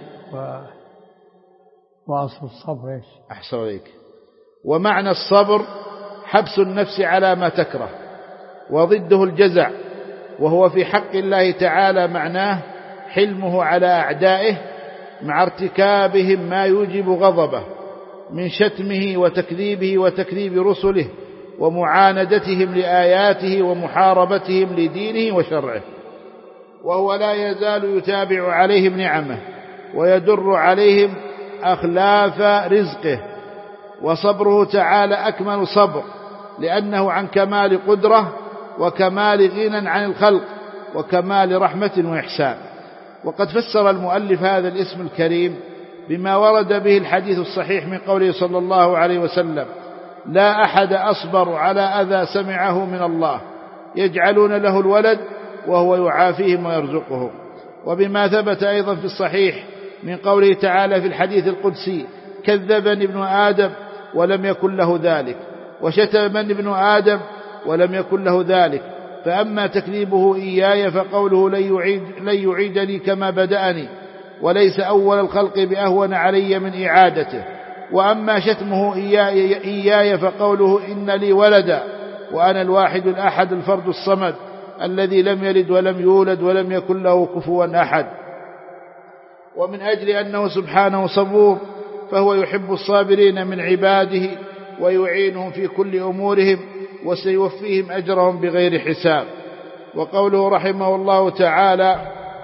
وأصل الصبر إيش؟ أحسن عليك. ومعنى الصبر حبس النفس على ما تكره، وضده الجزع، وهو في حق الله تعالى معناه حلمه على أعدائه مع ارتكابهم ما يوجب غضبه من شتمه وتكذيبه وتكذيب رسله ومعاندتهم لآياته ومحاربتهم لدينه وشرعه، وهو لا يزال يتابع عليهم نعمه ويدر عليهم أخلاف رزقه. وصبره تعالى أكمل صبر، لأنه عن كمال قدرة وكمال غنى عن الخلق وكمال رحمة وإحسان. وقد فسر المؤلف هذا الاسم الكريم بما ورد به الحديث الصحيح من قوله صلى الله عليه وسلم: لا أحد أصبر على أذى سمعه من الله يجعلون له الولد وهو يعافيهم ويرزقهم. وبما ثبت أيضا في الصحيح من قوله تعالى في الحديث القدسي: كذبني ابن آدم ولم يكن له ذلك، وشتمني ابن آدم ولم يكن له ذلك، فأما تكذيبه إياي فقوله لن يعيدني كما بدأني، وليس أول الخلق بأهون علي من إعادته. وأما شتمه إياي فقوله إن لي ولدا وأنا الواحد الأحد الفرد الصمد الذي لم يلد ولم يولد ولم يكن له كفوا أحد. ومن أجل أنه سبحانه صبور فهو يحب الصابرين من عباده ويعينهم في كل أمورهم وسيوفيهم أجرهم بغير حساب. وقوله رحمه الله تعالى: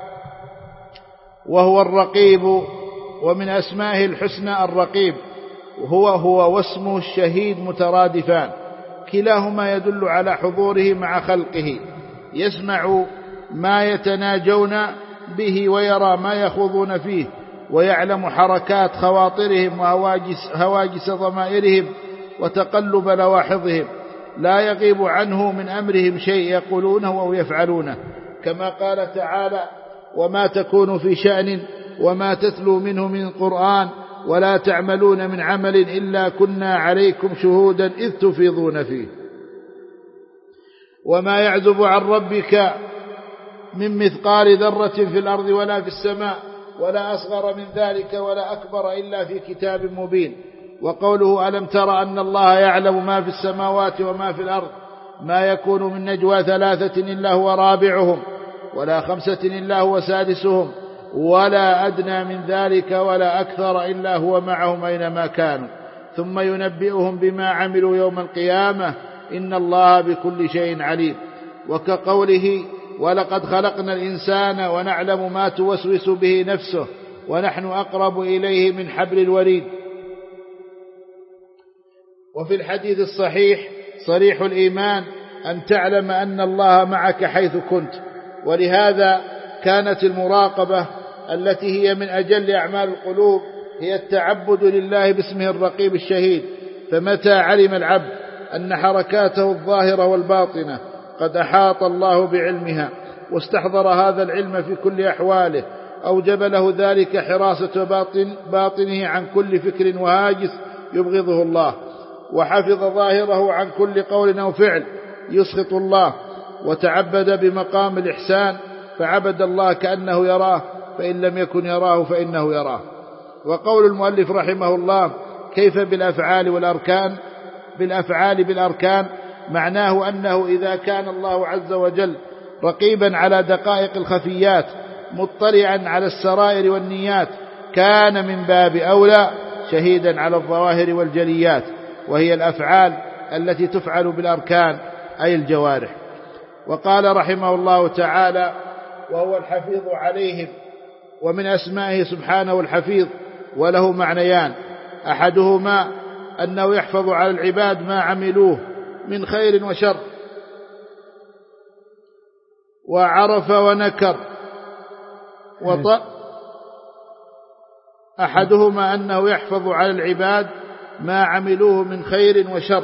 وهو الرقيب، ومن أسمائه الحسنى الرقيب، هو واسمه الشهيد مترادفان، كلاهما يدل على حضوره مع خلقه، يسمع ما يتناجون به ويرى ما يخوضون فيه، ويعلم حركات خواطرهم وهواجس ضمائرهم وتقلب لواحظهم، لا يغيب عنه من أمرهم شيء يقولونه أو يفعلونه، كما قال تعالى: وما تكون في شأن وما تتلو منه من قرآن ولا تعملون من عمل إلا كنا عليكم شهودا إذ تفيضون فيه. وما يعزب عن ربك من مثقال ذرة في الأرض ولا في السماء ولا أصغر من ذلك ولا أكبر إلا في كتاب مبين. وقوله: ألم تر أن الله يعلم ما في السماوات وما في الأرض، ما يكون من نجوى ثلاثة إلا هو رابعهم ولا خمسة إلا هو سادسهم ولا أدنى من ذلك ولا أكثر إلا هو معهم أينما كانوا ثم ينبئهم بما عملوا يوم القيامة إن الله بكل شيء عليم. وكقوله: ولقد خلقنا الإنسان ونعلم ما توسوس به نفسه ونحن أقرب إليه من حبل الوريد. وفي الحديث الصحيح صريح الإيمان أن تعلم أن الله معك حيث كنت. ولهذا كانت المراقبة التي هي من أجل أعمال القلوب هي التعبد لله باسمه الرقيب الشهيد. فمتى علم العبد أن حركاته الظاهرة والباطنة قد أحاط الله بعلمها واستحضر هذا العلم في كل أحواله، أوجب له ذلك حراسة باطنه عن كل فكر وهاجس يبغضه الله، وحفظ ظاهره عن كل قول أو فعل يسخط الله، وتعبد بمقام الإحسان فعبد الله كأنه يراه، فإن لم يكن يراه فإنه يراه. وقول المؤلف رحمه الله: كيف بالأفعال والأركان؟ بالأركان معناه أنه إذا كان الله عز وجل رقيبا على دقائق الخفيات مطلعا على السرائر والنيات كان من باب أولى شهيدا على الظواهر والجليات، وهي الأفعال التي تفعل بالأركان أي الجوارح. وقال رحمه الله تعالى: وهو الحفيظ عليهم. ومن أسمائه سبحانه الحفيظ، وله معنيان: أحدهما أنه يحفظ على العباد ما عملوه من خير وشر، وعرف ونكر. أحدهما أنه يحفظ على العباد ما عملوه من خير وشر،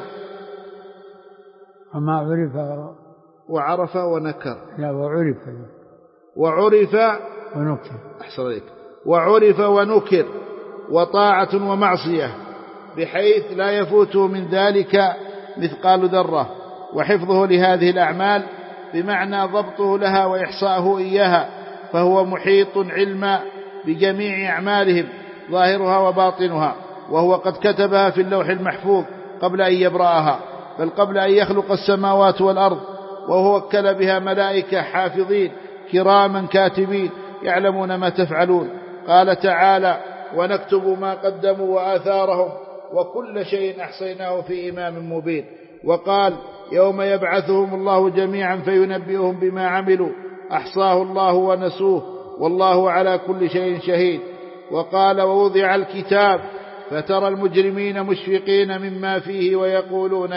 وما عرف وعرف ونكر. لا، وعرف ونكر. أحسن عليك. وعرف ونكر، وطاعة ومعصية، بحيث لا يفوته من ذلك مثقال ذرة. وحفظه لهذه الأعمال بمعنى ضبطه لها وإحصاءه إياها، فهو محيط علما بجميع أعمالهم ظاهرها وباطنها، وهو قد كتبها في اللوح المحفوظ قبل أن يبرأها، بل قبل أن يخلق السماوات والأرض، وهو وكل بها ملائكة حافظين كراما كاتبين يعلمون ما تفعلون. قال تعالى: ونكتب ما قدموا وآثارهم وكل شيء أحصيناه في إمام مبين. وقال: يوم يبعثهم الله جميعا فينبئهم بما عملوا أحصاه الله ونسوه والله على كل شيء شهيد. وقال: ووضع الكتاب فترى المجرمين مشفقين مما فيه ويقولون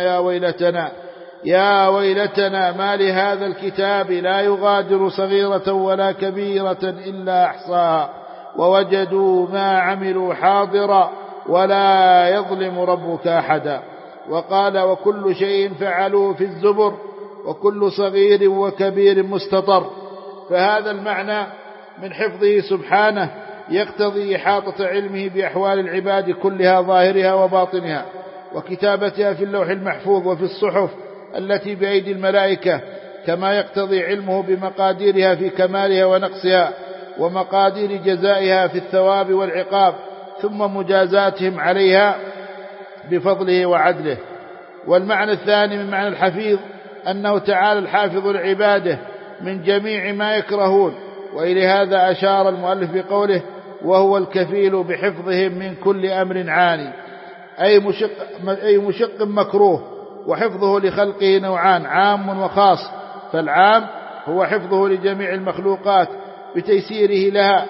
يا ويلتنا ما لهذا الكتاب لا يغادر صغيرة ولا كبيرة إلا أحصاها ووجدوا ما عملوا حاضرا ولا يظلم ربك أحدا. وقال: وكل شيء فعلوه في الزبر وكل صغير وكبير مستطر. فهذا المعنى من حفظه سبحانه يقتضي إحاطة علمه بأحوال العباد كلها ظاهرها وباطنها، وكتابتها في اللوح المحفوظ وفي الصحف التي بأيدي الملائكة، كما يقتضي علمه بمقاديرها في كمالها ونقصها، ومقادير جزائها في الثواب والعقاب، ثم مجازاتهم عليها بفضله وعدله. والمعنى الثاني من معنى الحفيظ أنه تعالى الحافظ لعباده من جميع ما يكرهون، وإلى هذا أشار المؤلف بقوله: وهو الكفيل بحفظهم من كل أمر عاني، أي مشق مكروه. وحفظه لخلقه نوعان: عام وخاص. فالعام هو حفظه لجميع المخلوقات بتيسيره لها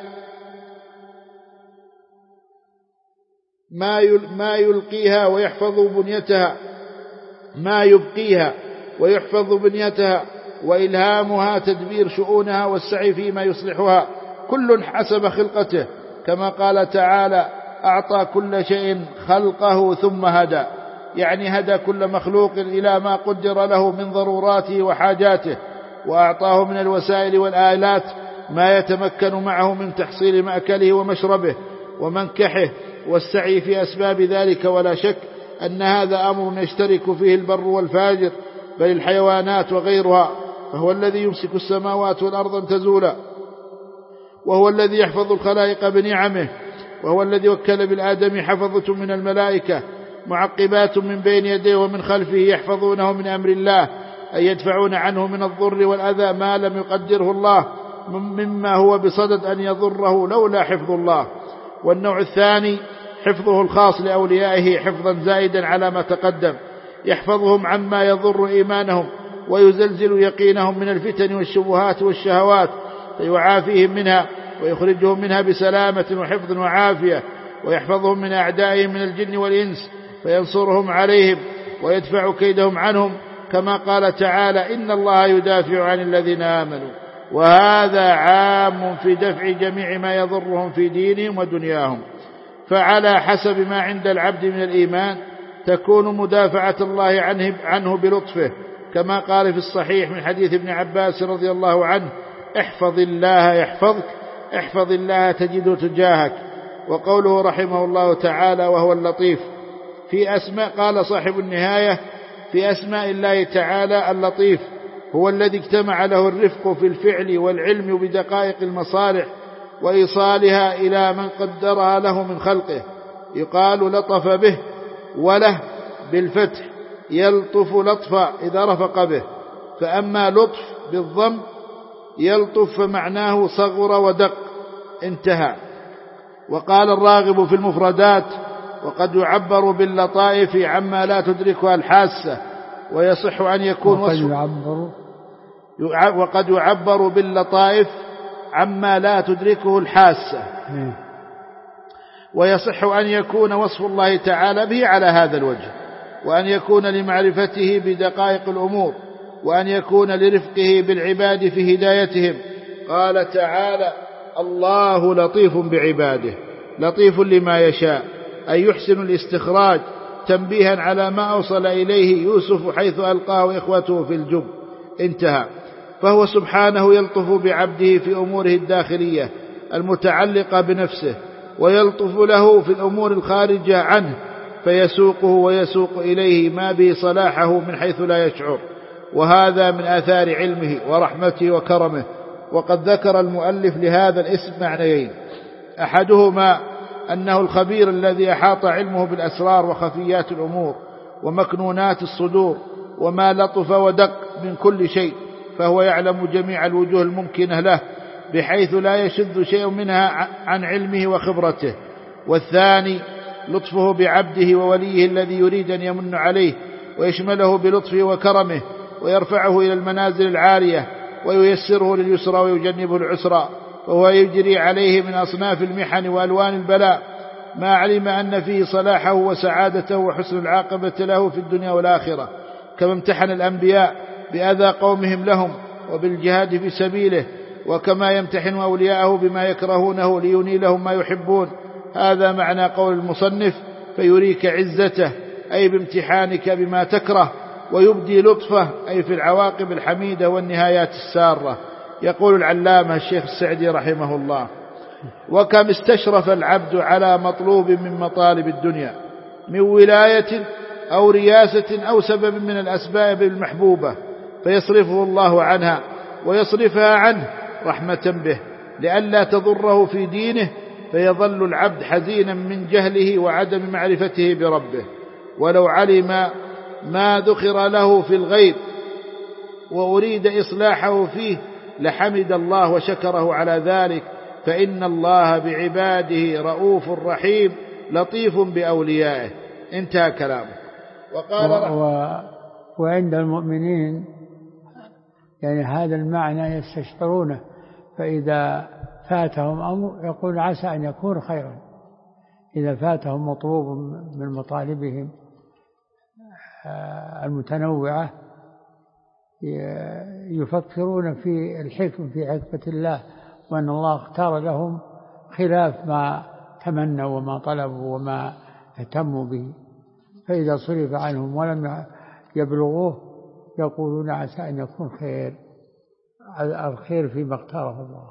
ما يلقيها ويحفظ بنيتها وإلهامها تدبير شؤونها والسعي فيما يصلحها، كل حسب خلقته، كما قال تعالى: أعطى كل شيء خلقه ثم هدى، يعني هدى كل مخلوق إلى ما قدر له من ضروراته وحاجاته، وأعطاه من الوسائل والآلات ما يتمكن معه من تحصيل مأكله ومشربه ومنكحه والسعي في أسباب ذلك. ولا شك أن هذا أمر يشترك فيه البر والفاجر، بل الحيوانات وغيرها. فهو الذي يمسك السماوات والأرض أن تزولا، وهو الذي يحفظ الخلائق بنعمه، وهو الذي وكل بالآدم حفظة من الملائكة معقبات من بين يديه ومن خلفه يحفظونه من أمر الله، أن يدفعون عنه من الضر والأذى ما لم يقدره الله مما هو بصدد أن يضره لولا حفظ الله. والنوع الثاني حفظه الخاص لأوليائه حفظا زائدا على ما تقدم، يحفظهم عما يضر إيمانهم ويزلزل يقينهم من الفتن والشبهات والشهوات، فيعافيهم منها ويخرجهم منها بسلامة وحفظ وعافية، ويحفظهم من أعدائهم من الجن والإنس فينصرهم عليهم ويدفع كيدهم عنهم، كما قال تعالى: إن الله يدافع عن الذين آمنوا. وهذا عام في دفع جميع ما يضرهم في دينهم ودنياهم. فعلى حسب ما عند العبد من الإيمان تكون مدافعة الله عنه بلطفه، كما قال في الصحيح من حديث ابن عباس رضي الله عنه: احفظ الله يحفظك، احفظ الله تجده تجاهك. وقوله رحمه الله تعالى: وهو اللطيف. في أسماء، قال صاحب النهاية: في أسماء الله تعالى اللطيف هو الذي اجتمع له الرفق في الفعل والعلم بدقائق المصالح وإيصالها إلى من قدرها له من خلقه. يقال لطف به، وله بالفتح، يلطف لطفا إذا رفق به. فأما لطف بالضم يلطف فمعناه صغر ودق. انتهى. وقال الراغب في المفردات: وقد يعبر باللطائف عما لا تدركها الحاسة، ويصح أن يكون وقد يعبر باللطائف عما لا تدركه الحاسة، ويصح أن يكون وصف الله تعالى به على هذا الوجه، وأن يكون لمعرفته بدقائق الأمور، وأن يكون لرفقه بالعباد في هدايتهم. قال تعالى: الله لطيف بعباده، لطيف لما يشاء، أي يحسن الاستخراج، تنبيها على ما أوصل إليه يوسف حيث ألقاه إخوته في الجب. انتهى. فهو سبحانه يلطف بعبده في أموره الداخلية المتعلقة بنفسه، ويلطف له في الأمور الخارجة عنه، فيسوقه ويسوق إليه ما به صلاحه من حيث لا يشعر، وهذا من آثار علمه ورحمته وكرمه. وقد ذكر المؤلف لهذا الاسم معنيين: أحدهما أنه الخبير الذي أحاط علمه بالأسرار وخفيات الأمور ومكنونات الصدور، وما لطف ودق من كل شيء، فهو يعلم جميع الوجوه الممكنة له بحيث لا يشذ شيء منها عن علمه وخبرته. والثاني لطفه بعبده ووليه الذي يريد أن يمن عليه ويشمله بلطفه وكرمه، ويرفعه إلى المنازل العالية، وييسره لليسرى ويجنبه العسرى، وهو يجري عليه من أصناف المحن وألوان البلاء ما علم أن فيه صلاحه وسعادته وحسن العاقبة له في الدنيا والآخرة، كما امتحن الأنبياء بأذى قومهم لهم وبالجهاد في سبيله، وكما يمتحن أولياءه بما يكرهونه لينيلهم ما يحبون. هذا معنى قول المصنف: فيريك عزته، أي بامتحانك بما تكره، ويبدي لطفه، أي في العواقب الحميدة والنهايات السارة. يقول العلامة الشيخ السعدي رحمه الله: وكم استشرف العبد على مطلوب من مطالب الدنيا من ولاية أو رياسة أو سبب من الأسباب المحبوبة، فيصرفه الله عنها ويصرفها عنه رحمة به لئلا تضره في دينه، فيظل العبد حزينا من جهله وعدم معرفته بربه. ولو علم ما ذكر له في الغيب وأريد إصلاحه فيه لحمد الله وشكره على ذلك، فإن الله بعباده رؤوف رحيم لطيف بأوليائه. انتهى كلامه. وقال وعند المؤمنين يعني هذا المعنى يستشعرونه، فإذا فاتهم أمر يقول عسى أن يكون خيرا. إذا فاتهم مطلوب من مطالبهم المتنوعة يفكرون في الحكم في حكمة الله، وأن الله اختار لهم خلاف ما تمنوا وما طلبوا وما اهتموا به، فإذا صرف عنهم ولم يبلغوه يقولون عسى أن يكون خير، الخير فيما اختاره الله.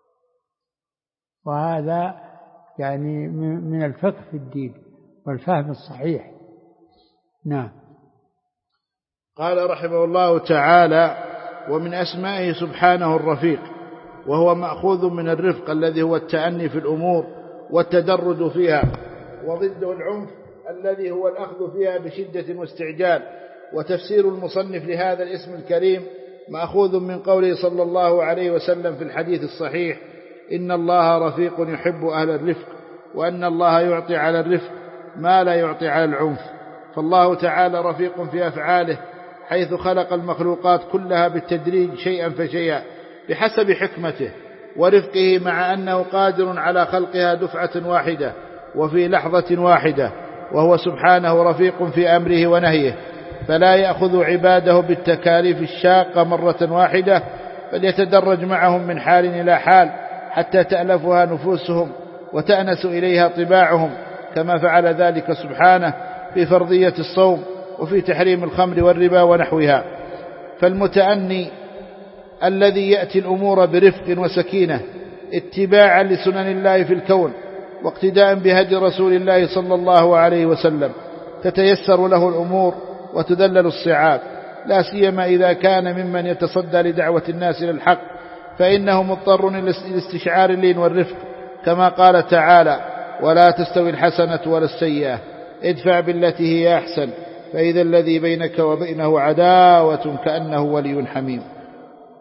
وهذا يعني من الفقه في الدين والفهم الصحيح. نعم. قال رحمه الله تعالى: ومن أسمائه سبحانه الرفيق، وهو مأخوذ من الرفق الذي هو التأني في الأمور والتدرج فيها، وضده العنف الذي هو الأخذ فيها بشدة واستعجال. وتفسير المصنف لهذا الاسم الكريم مأخوذ من قوله صلى الله عليه وسلم في الحديث الصحيح: إن الله رفيق يحب أهل الرفق، وأن الله يعطي على الرفق ما لا يعطي على العنف. فالله تعالى رفيق في أفعاله، حيث خلق المخلوقات كلها بالتدريج شيئا فشيئا بحسب حكمته ورفقه، مع أنه قادر على خلقها دفعة واحدة وفي لحظة واحدة، وهو سبحانه رفيق في أمره ونهيه، فلا يأخذ عباده بالتكاليف الشاقة مرة واحدة، بل يتدرج معهم من حال إلى حال حتى تألفها نفوسهم وتأنس إليها طباعهم، كما فعل ذلك سبحانه في فرضية الصوم وفي تحريم الخمر والربا ونحوها. فالمتأني الذي يأتي الأمور برفق وسكينة اتباعا لسنن الله في الكون واقتداء بهدي رسول الله صلى الله عليه وسلم، تتيسر له الأمور وتذلل الصعاب، لا سيما إذا كان ممن يتصدى لدعوة الناس إلى الحق، فإنه مضطر لاستشعار اللين والرفق، كما قال تعالى: ولا تستوي الحسنة ولا السيئة ادفع بالتي هي أحسن فإذا الذي بينك وبينه عداوة كأنه ولي حميم.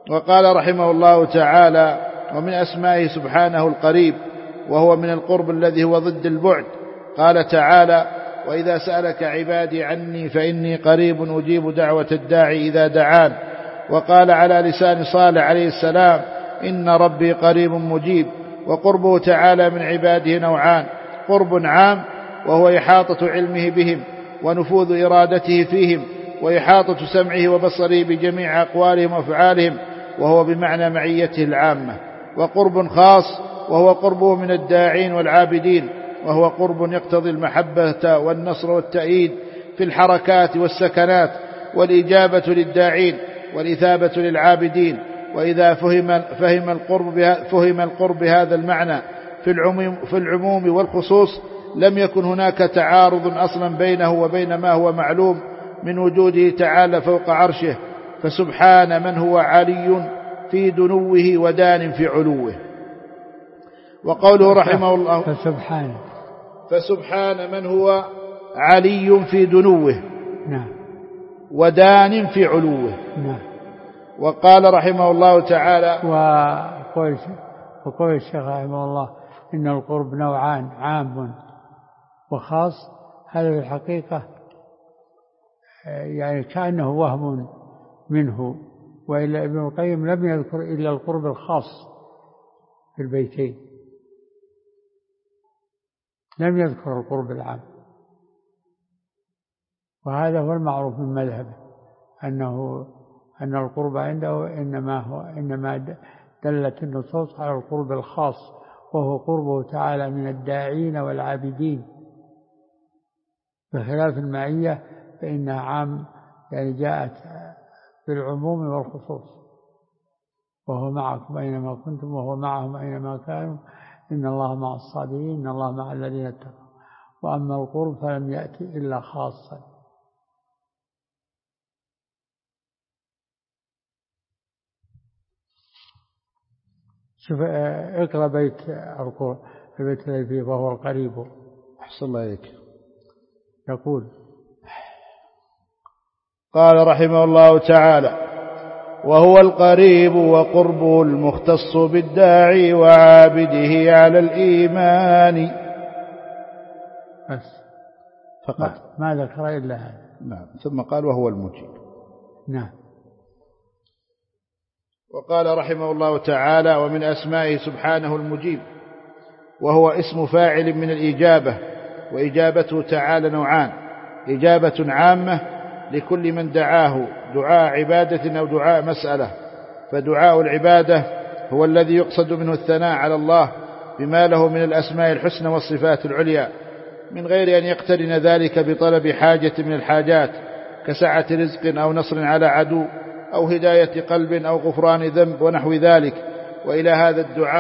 وقال رحمه الله تعالى: ومن أسمائه سبحانه القريب، وهو من القرب الذي هو ضد البعد. قال تعالى: وإذا سألك عبادي عني فإني قريب أجيب دعوة الداعي إذا دعان. وقال على لسان صالح عليه السلام: إن ربي قريب مجيب. وقربه تعالى من عباده نوعان: قرب عام وهو إحاطة علمه بهم ونفوذ إرادته فيهم وإحاطة سمعه وبصره بجميع أقوالهم وأفعالهم، وهو بمعنى معيته العامة. وقرب خاص وهو قربه من الداعين والعابدين، وهو قرب يقتضي المحبة والنصر والتأييد في الحركات والسكنات، والإجابة للداعين والإثابة للعابدين. وإذا فهم القرب بهذا المعنى في العموم والخصوص لم يكن هناك تعارض أصلا بينه وبين ما هو معلوم من وجوده تعالى فوق عرشه، فسبحان من هو علي في دنوه ودان في علوه. وقوله رحمه الله: فسبحان من هو علي في دنوه ودان في علوه. وقال رحمه الله تعالى: وقول الشيخ رحمه الله: إن القرب نوعان: عام وخاص. هذا في الحقيقة يعني كأنه وهم منه، وإلا ابن القيم لم يذكر إلا القرب الخاص في البيتين، لم يذكر القرب العام. وهذا هو المعروف من مذهبه، أن القرب عنده إنما دلت النصوص على القرب الخاص، وهو قربه تعالى من الداعين والعابدين، بخلاف المعية فإنها عام، يعني جاءت بالعموم والخصوص: وهو معكم أينما كنتم وهو معهم أينما كانوا إن الله مع الصابرين إن الله مع الذين اتقوا. وأما القرب فلم يأتي إلا خاصا. شوف، اقرأ بيت القرب، البيت الذي فيه وهو القريب. أحسن الله إليك. يقول: قال رحمه الله تعالى: وهو القريب وقربه المختص بالداعي وعابده على الإيمان. بس فقط، ما ذكر إلا هذا. نعم. ثم قال: وهو المجيب. نعم. وقال رحمه الله تعالى: ومن أسمائه سبحانه المجيب، وهو اسم فاعل من الإجابة. وإجابته تعالى نوعان: إجابة عامة لكل من دعاه دعاء عبادة أو دعاء مسألة، فدعاء العبادة هو الذي يقصد منه الثناء على الله بما له من الأسماء الحسنى والصفات العليا، من غير أن يقترن ذلك بطلب حاجة من الحاجات كسعة رزق أو نصر على عدو أو هداية قلب أو غفران ذنب ونحو ذلك. وإلى هذا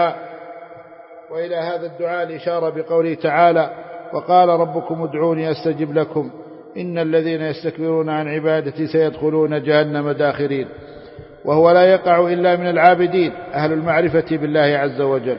الدعاء الإشارة بقوله تعالى: وقال ربكم ادعوني أستجب لكم إن الذين يستكبرون عن عبادتي سيدخلون جهنم داخرين. وهو لا يقع إلا من العابدين أهل المعرفة بالله عز وجل.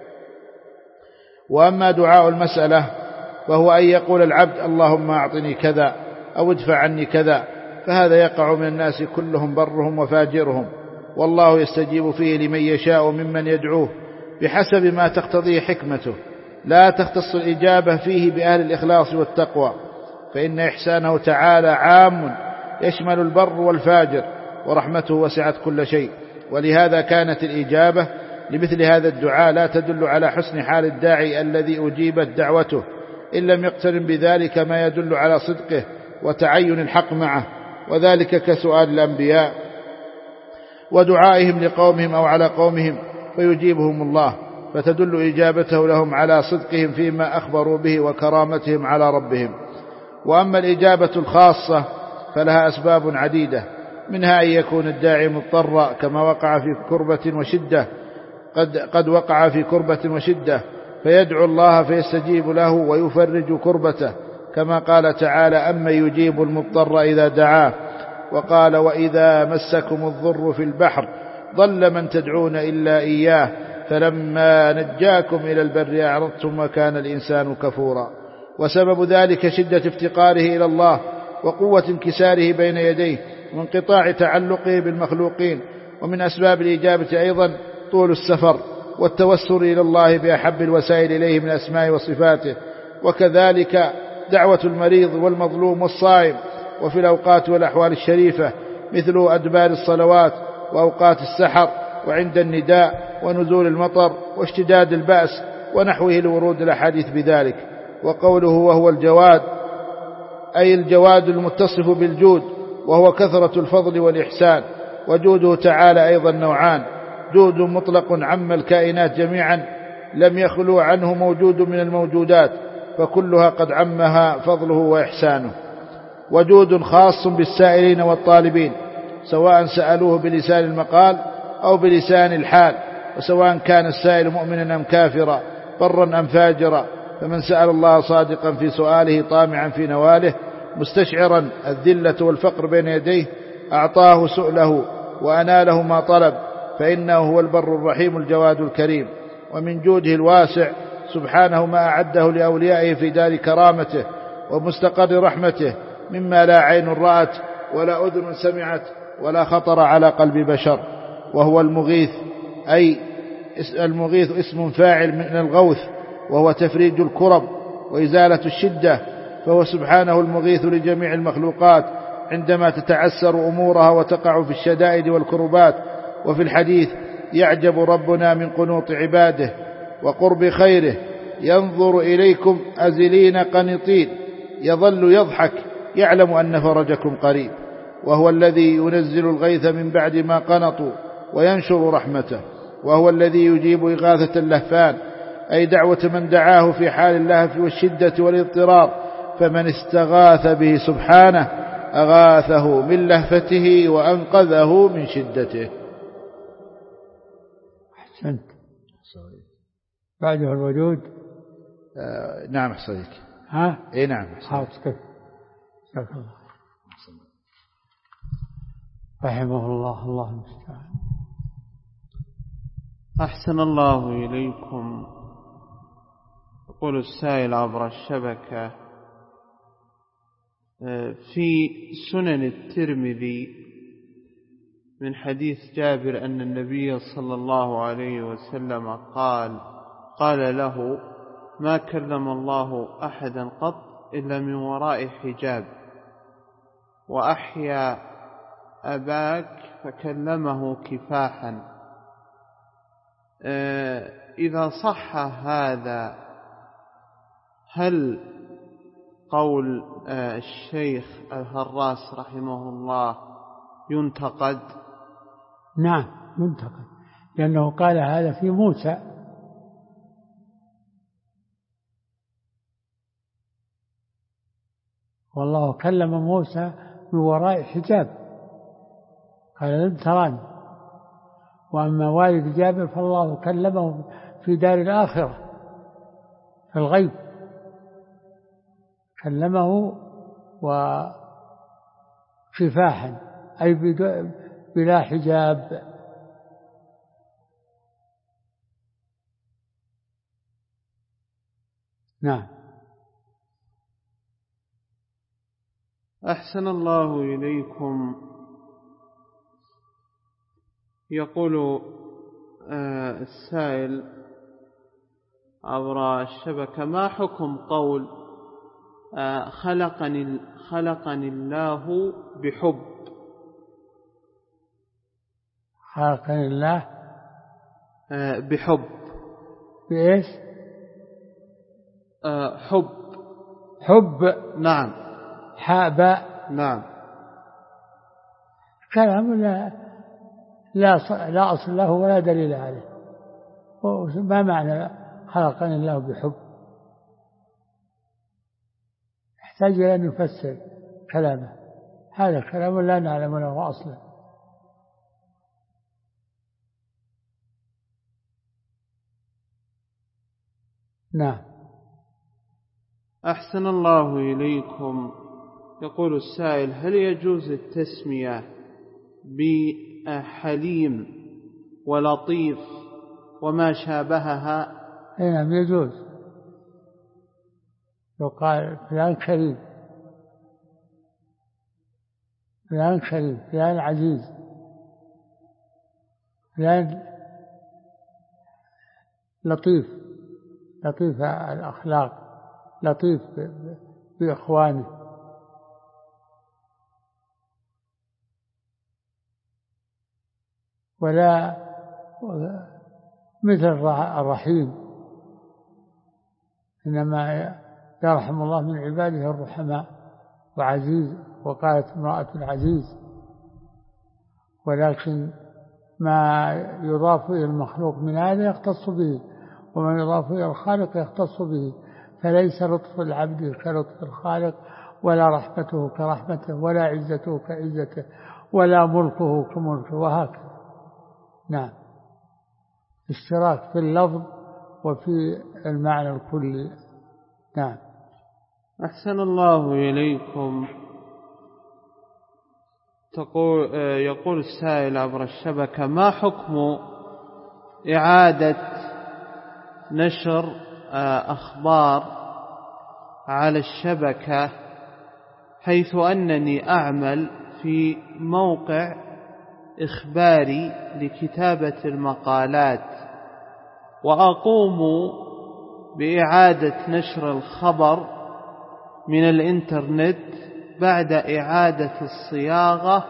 وأما دعاء المسألة فهو أن يقول العبد: اللهم أعطني كذا أو ادفع عني كذا، فهذا يقع من الناس كلهم برهم وفاجرهم، والله يستجيب فيه لمن يشاء ممن يدعوه بحسب ما تقتضيه حكمته، لا تختص الإجابة فيه بأهل الإخلاص والتقوى، فإن إحسانه تعالى عام يشمل البر والفاجر، ورحمته وسعت كل شيء. ولهذا كانت الإجابة لمثل هذا الدعاء لا تدل على حسن حال الداعي الذي أجيبت دعوته، إن لم يقترن بذلك ما يدل على صدقه وتعين الحق معه، وذلك كسؤال الأنبياء ودعائهم لقومهم أو على قومهم فيجيبهم الله، فتدل إجابته لهم على صدقهم فيما أخبروا به وكرامتهم على ربهم. وأما الإجابة الخاصة فلها أسباب عديدة، منها أن يكون الداعي مضطرا كما وقع في كربة وشدة، قد وقع في كربة وشدة فيدعو الله فيستجيب له ويفرج كربته، كما قال تعالى: أما يجيب المضطر إذا دعاه. وقال: وإذا مسكم الضر في البحر ضل من تدعون إلا إياه فلما نجاكم إلى البر أعرضتم وكان الإنسان كفورا. وسبب ذلك شدة افتقاره إلى الله وقوة انكساره بين يديه وانقطاع تعلقه بالمخلوقين ومن أسباب الإجابة أيضا طول السفر والتوسل إلى الله بأحب الوسائل إليه من أسماء وصفاته، وكذلك دعوة المريض والمظلوم والصائم، وفي الأوقات والأحوال الشريفة مثل أدبار الصلوات وأوقات السحر وعند النداء ونزول المطر واشتداد البأس ونحوه الورود الأحاديث بذلك. وقوله وهو الجواد أي الجواد المتصف بالجود، وهو كثرة الفضل والإحسان. وجوده تعالى أيضا نوعان: جود مطلق عم الكائنات جميعا لم يخلو عنه موجود من الموجودات، فكلها قد عمها فضله وإحسانه. وجود خاص بالسائلين والطالبين، سواء سألوه بلسان المقال أو بلسان الحال، وسواء كان السائل مؤمنا أم كافرا، برا أم فاجرا، فمن سأل الله صادقا في سؤاله طامعا في نواله مستشعرا الذلة والفقر بين يديه أعطاه سؤله وأناله ما طلب، فإنه هو البر الرحيم الجواد الكريم. ومن جوده الواسع سبحانه ما أعده لأوليائه في دار كرامته ومستقر رحمته مما لا عين رأت ولا أذن سمعت ولا خطر على قلب بشر. وهو المغيث، أي المغيث اسم فاعل من الغوث، وهو تفريج الكرب وإزالة الشدة، فهو سبحانه المغيث لجميع المخلوقات عندما تتعسر أمورها وتقع في الشدائد والكربات. وفي الحديث يعجب ربنا من قنوط عباده وقرب خيره، ينظر إليكم أزلين قنطين، يظل يضحك يعلم أن فرجكم قريب. وهو الذي ينزل الغيث من بعد ما قنطوا وينشر رحمته. وهو الذي يجيب إغاثة اللهفان، أي دعوة من دعاه في حال اللهف والشدة والاضطرار، فمن استغاث به سبحانه أغاثه من لهفته وأنقذه من شدته. أحسنت. بعده الوجود. نعم أحسنك. ها؟ إيه نعم. حاضر. رحمه الله. الله المستعان. أحسن الله إليكم. يقول السائل عبر الشبكة: في سنن الترمذي من حديث جابر أن النبي صلى الله عليه وسلم قال له: ما كلم الله أحدا قط إلا من وراء حجاب، وأحيا أباك فكلمه كفاحا. إذا صح هذا، هل قول الشيخ الهراس رحمه الله ينتقد؟ نعم ينتقد، لأنه قال هذا في موسى، والله كلم موسى من وراء حجاب، قال لن تراني. وأما والد جابر فالله كلمه في دار الآخرة في الغيب، كلمه وكفاحا أي بلا حجاب. نعم. أحسن الله إليكم. يقول السائل عبر الشبكة: ما حكم قول خلقني الله بحب؟ خلقني الله بحب. بإيش؟ حب. نعم. حاباء. نعم. كلام لا أصل له ولا دليل عليه. ما معنى خلقني الله بحب؟ يحتاج إلى أن يفسر كلامه. هذا كلام لا نعلم له أصلا. نعم. أحسن الله إليكم. يقول السائل: هل يجوز التسمية بحليم ولطيف وما شابهها؟ نعم يجوز. يقال فلان كريم، فلان كريم، فلان عزيز، لا لطيف الأخلاق، لطيف بإخوانه. ولا مثل الرحيم، إنما يرحم الله من عباده الرحماء. وعزيز، وقالت امرأة العزيز. ولكن ما يضاف إلى المخلوق من هذا يختص به، وما يضاف إلى الخالق يختص به. فليس لطف العبد كلطف الخالق، ولا رحمته كرحمته، ولا عزته كعزته، ولا ملكه كملكه، وهكذا. نعم، اشتراك في اللفظ وفي المعنى الكلي. نعم. أحسن الله إليكم. يقول السائل عبر الشبكة: ما حكم إعادة نشر أخبار على الشبكة، حيث أنني أعمل في موقع إخباري لكتابة المقالات، وأقوم بإعادة نشر الخبر من الإنترنت بعد إعادة الصياغة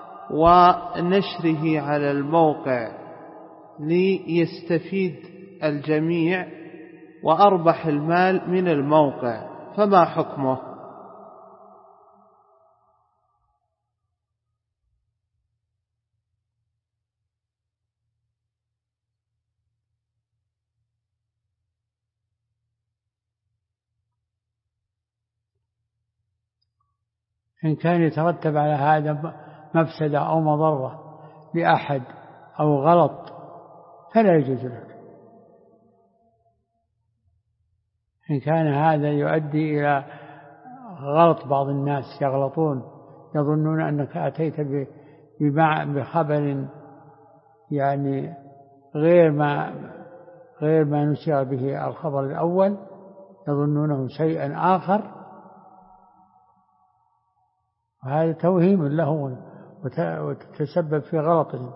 ونشره على الموقع ليستفيد الجميع وأربح المال من الموقع، فما حكمه؟ إن كان يترتب على هذا مفسدة أو مضرة لأحد أو غلط فلا يجوز لك. إن كان هذا يؤدي إلى غلط، بعض الناس يغلطون، يظنون أنك أتيت بخبر يعني غير ما نشر به الخبر الأول، يظنونه شيئا آخر، وهذا توهيم له وتتسبب في غلطه.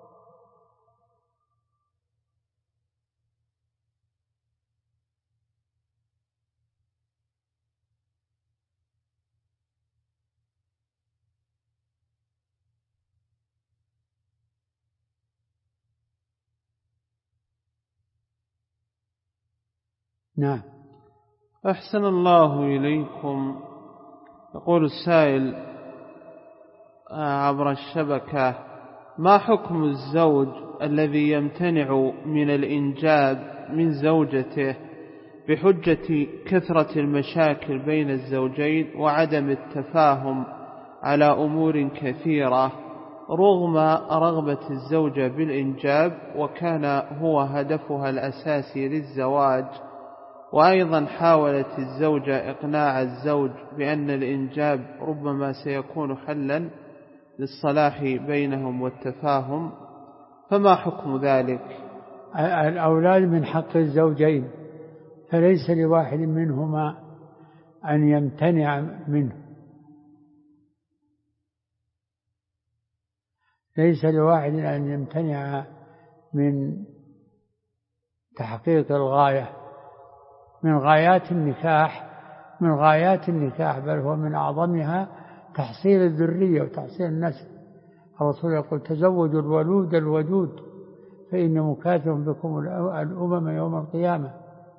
نعم. أحسن الله إليكم. يقول السائل عبر الشبكة: ما حكم الزوج الذي يمتنع من الإنجاب من زوجته بحجة كثرة المشاكل بين الزوجين وعدم التفاهم على أمور كثيرة، رغم رغبة الزوجة بالإنجاب وكان هو هدفها الأساسي للزواج، وأيضا حاولت الزوجة إقناع الزوج بأن الإنجاب ربما سيكون حلا للصلاح بينهم والتفاهم، فما حكم ذلك؟ الأولاد من حق الزوجين، فليس لواحد منهما أن يمتنع منه، ليس لواحد أن يمتنع من تحقيق الغاية من غايات النكاح، بل هو من أعظمها تحصيل الذرية وتحصيل النسل. الرسول يقول: تزوجوا الولود الودود فإن مكاثر بكم الأمم يوم القيامة.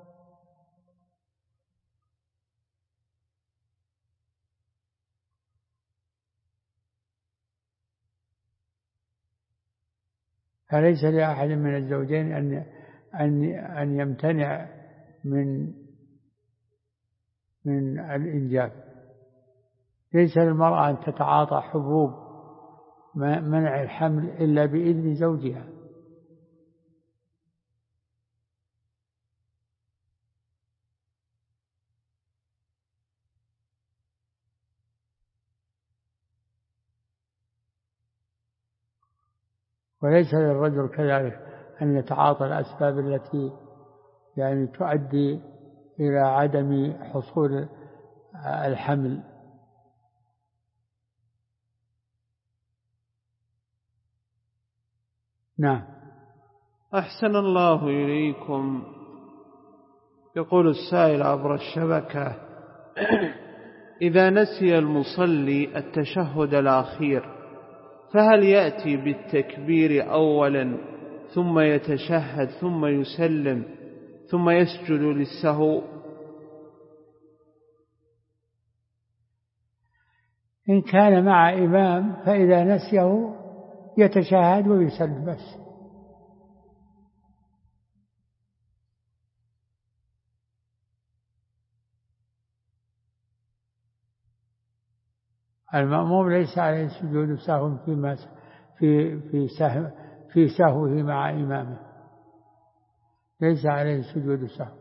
فليس لأحد من الزوجين أن يمتنع من الإنجاب. ليس للمرأة أن تتعاطى حبوب منع الحمل إلا بإذن زوجها. وليس للرجل كذلك أن يتعاطى الأسباب التي يعني تؤدي إلى عدم حصول الحمل. نعم. أحسن الله إليكم. يقول السائل عبر الشبكة: إذا نسي المصلي التشهد الأخير فهل يأتي بالتكبير أولا ثم يتشهد ثم يسلم ثم يسجد للسهو؟ إن كان مع إمام فإذا نسيه يتشهد ويسلم بس. المأموم ليس عليه سجود سهو في سهوه مع إمامه، ليس عليه سجود سهو.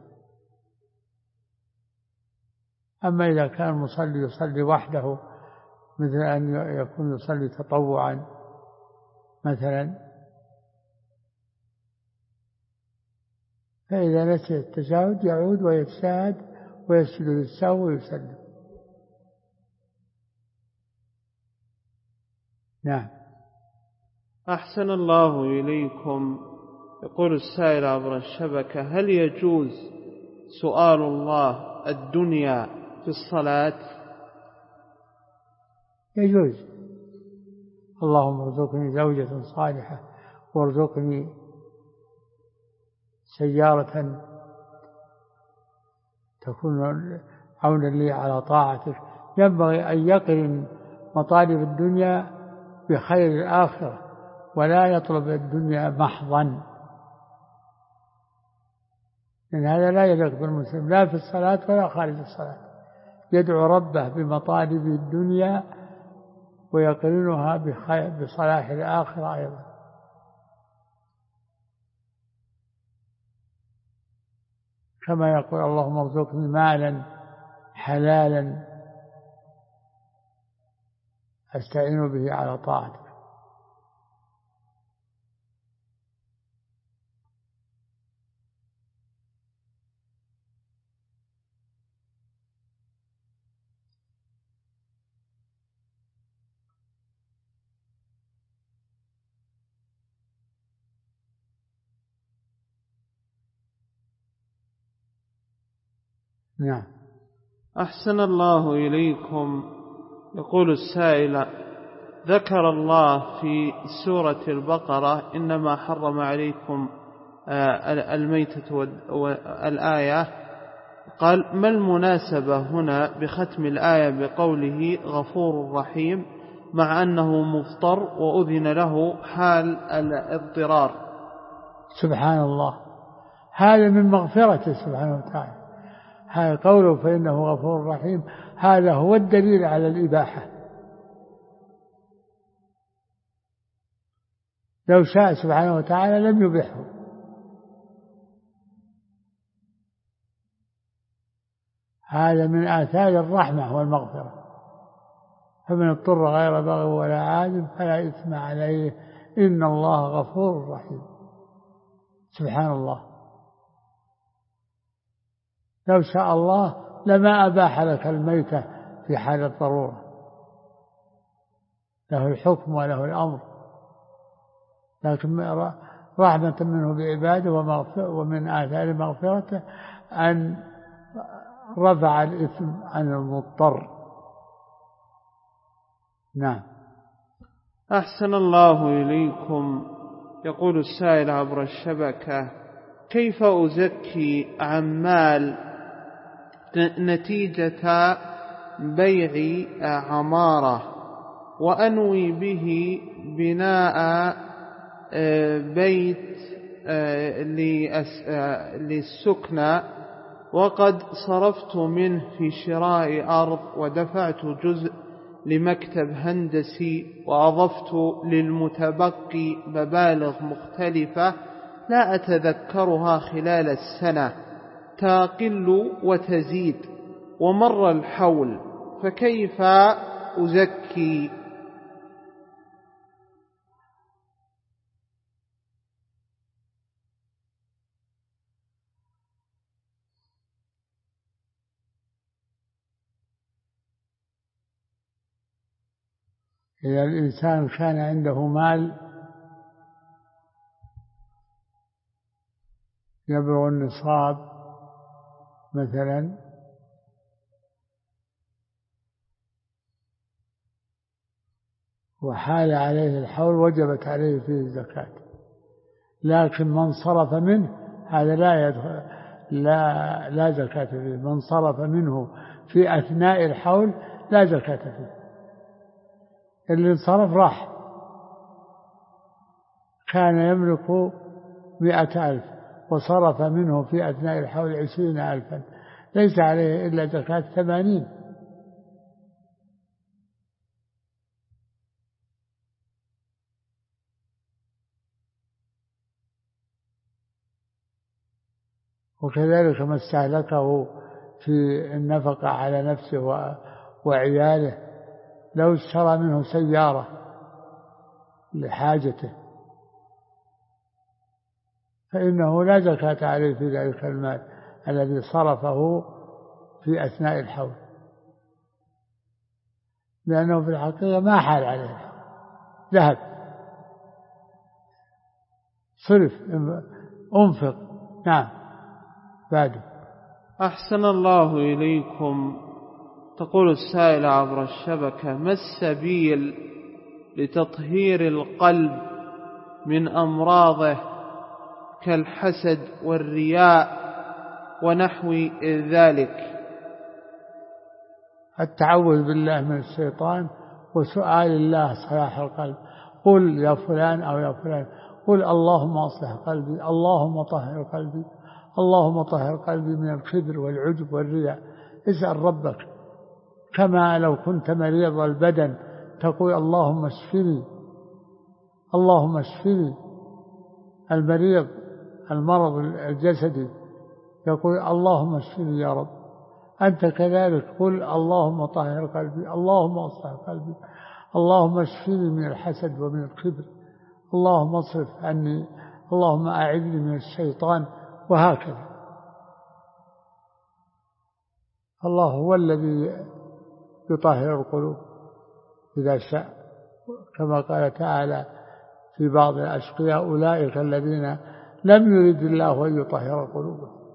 أما إذا كان المصلي يصلي وحده، مثل أن يكون يصلي تطوعا مثلا، فإذا نسي التشهد يعود ويتشهد ويسجد للسهو ويسلم. نعم. أحسن الله إليكم. يقول السائل عبر الشبكة: هل يجوز سؤال الله الدنيا في الصلاة؟ يجوز. اللهم ارزقني زوجة صالحة وارزقني سيارة تكون عونا لي على طاعتك. ينبغي أن يقرن مطالب الدنيا بخير الآخرة، ولا يطلب الدنيا محضا، لأن هذا لا يليق بالمسلم لا في الصلاة ولا خارج الصلاة. يدعو ربه بمطالب الدنيا ويقرنها بصلاح الآخرة أيضا. كما يقول: اللهم ارزقني مالا حلالا أستعين به على طاعتك. نعم. أحسن الله إليكم. يقول السائل: ذكر الله في سورة البقرة إنما حرم عليكم الميتة والآية، قال: ما المناسبة هنا بختم الآية بقوله غفور رحيم مع أنه مفطر وأذن له حال الاضطرار؟ سبحان الله، هذا من مغفرته سبحانه وتعالى. هذا قوله فإنه غفور رحيم، هذا هو الدليل على الإباحة. لو شاء سبحانه وتعالى لم يبحه. هذا من آثار الرحمة والمغفرة. فمن اضطر غير باغ ولا عاد فلا إثم عليه إن الله غفور رحيم. سبحان الله. لو شاء الله لما أباح لك الميتة في حال الضرورة، له الحكم وله الأمر، لكن رحمة منه بعباده ومن آثار مغفرته أن رفع الإثم عن المضطر. نعم. أحسن الله إليكم. يقول السائل عبر الشبكة: كيف أزكي عمال نتيجة بيع عمارة وأنوي به بناء بيت للسكنى، وقد صرفت منه في شراء أرض ودفعت جزء لمكتب هندسي وأضفت للمتبقي مبالغ مختلفة لا أتذكرها خلال السنة، تقل وتزيد ومر الحول، فكيف أزكي؟ إذا الإنسان كان عنده مال يبلغ النصاب مثلا وحال عليه الحول وجبت عليه فيه الزكاة، لكن من صرف منه هذا لا يدخل لا زكاة فيه. من صرف منه في أثناء الحول لا زكاة فيه. اللي انصرف راح، كان يملك 100,000 وصرف منه في أثناء الحول 20,000 ليس عليه إلا زكاة 80. وكذلك ما استهلكه في النفقة على نفسه وعياله، لو اشترى منه سيارة لحاجته فإنه لا زكاة عليه في ذلك المال الذي صرفه في أثناء الحول، لأنه في الحقيقة ما حال عليه الحول، ذهب صرف أنفق. نعم. بعد. أحسن الله إليكم. تقول السائلة عبر الشبكة: ما السبيل لتطهير القلب من أمراضه كالحسد والرياء ونحو ذلك؟ التعوذ بالله من الشيطان وسؤال الله صلاح القلب. قل يا فلان أو يا فلان، قل اللهم أصلح قلبي، اللهم طهر قلبي، اللهم طهر قلبي من الكبر والعجب والرياء. اسأل ربك كما لو كنت مريض البدن تقول اللهم اشفني، اللهم اشفني. المريض المرض الجسدي يقول اللهم اشفني يا رب. أنت كذلك قل اللهم طهر قلبي، اللهم اصلح قلبي، اللهم اشفني من الحسد ومن الكبر، اللهم اصرف عني، اللهم أعذني من الشيطان، وهكذا. الله هو الذي يطهر القلوب إذا شاء، كما قال تعالى في بعض الأشقياء: أولئك الذين لم يرد الله أن يطهر قلوبهم.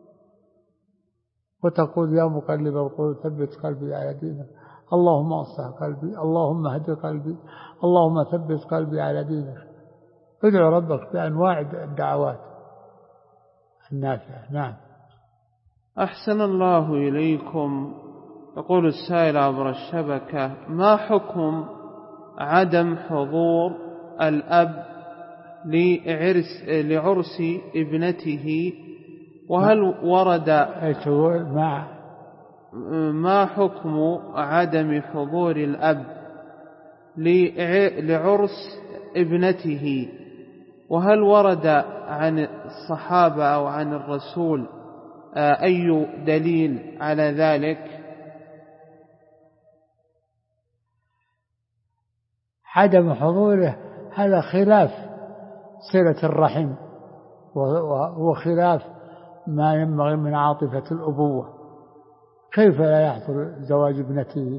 وتقول يا مقلب القلوب ثبت قلبي على دينك، اللهم اصلح قلبي، اللهم اهد قلبي، اللهم ثبت قلبي على دينك. ادعو ربك بأنواع الدعوات النافعة. نعم. أحسن الله إليكم. يقول السائل عبر الشبكة: ما حكم عدم حضور الأب لعرس ابنته؟ وهل ورد ما حكم عدم حضور الأب لعرس ابنته؟ وهل ورد عن الصحابة أو عن الرسول أي دليل على ذلك؟ عدم حضوره هذا خلاف صلة الرحم وخلاف ما ينبغي من عاطفة الأبوة. كيف لا يحضر زواج ابنته؟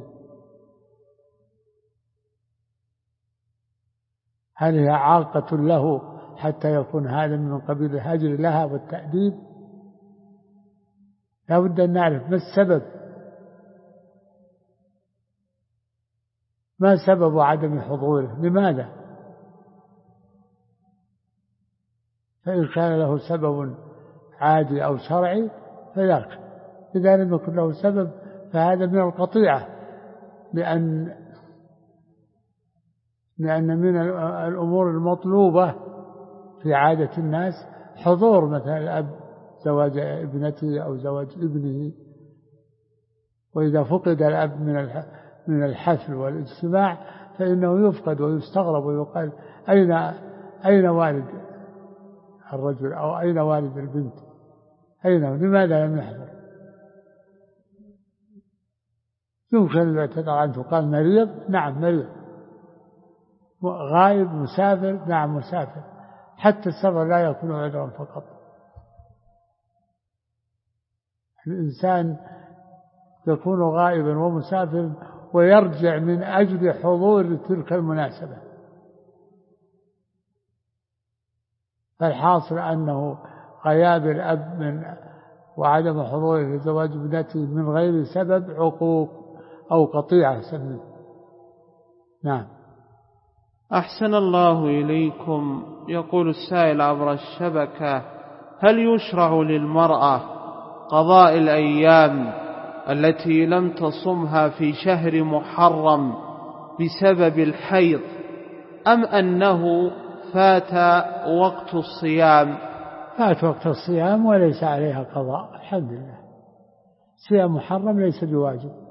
هل هي عاقة له حتى يكون هذا من قبيل الهجر لها والتأديب؟ لا بد أن نعرف ما السبب، ما سبب عدم حضوره، لماذا؟ فإن كان له سبب عادي أو شرعي فذاك، إذا لم يكن له سبب فهذا من القطيعة، لأن من الأمور المطلوبة في عادة الناس حضور مثلا الأب زواج ابنته أو زواج ابنه. وإذا فقد الأب من الحفل والاجتماع فإنه يفقد ويستغرب ويقال أين والد الرجل أو أين والد البنت، لماذا لم يحضر؟ يمكن أن يعتذر عنه، قال مريض، نعم مريض، غائب مسافر، نعم مسافر. حتى السفر لا يكون عذرا فقط. الإنسان يكون غائبا ومسافر ويرجع من أجل حضور تلك المناسبة. فالحاصل أنه غياب الأب وعدم حضوره لزواج ابنته من غير سبب عقوق أو قطيعة سبب. نعم. أحسن الله إليكم. يقول السائل عبر الشبكة: هل يشرع للمرأة قضاء الأيام التي لم تصمها في شهر محرم بسبب الحيض، أم أنه فات وقت الصيام؟ فات وقت الصيام وليس عليها قضاء، الحمد لله. صيام محرم ليس بواجب.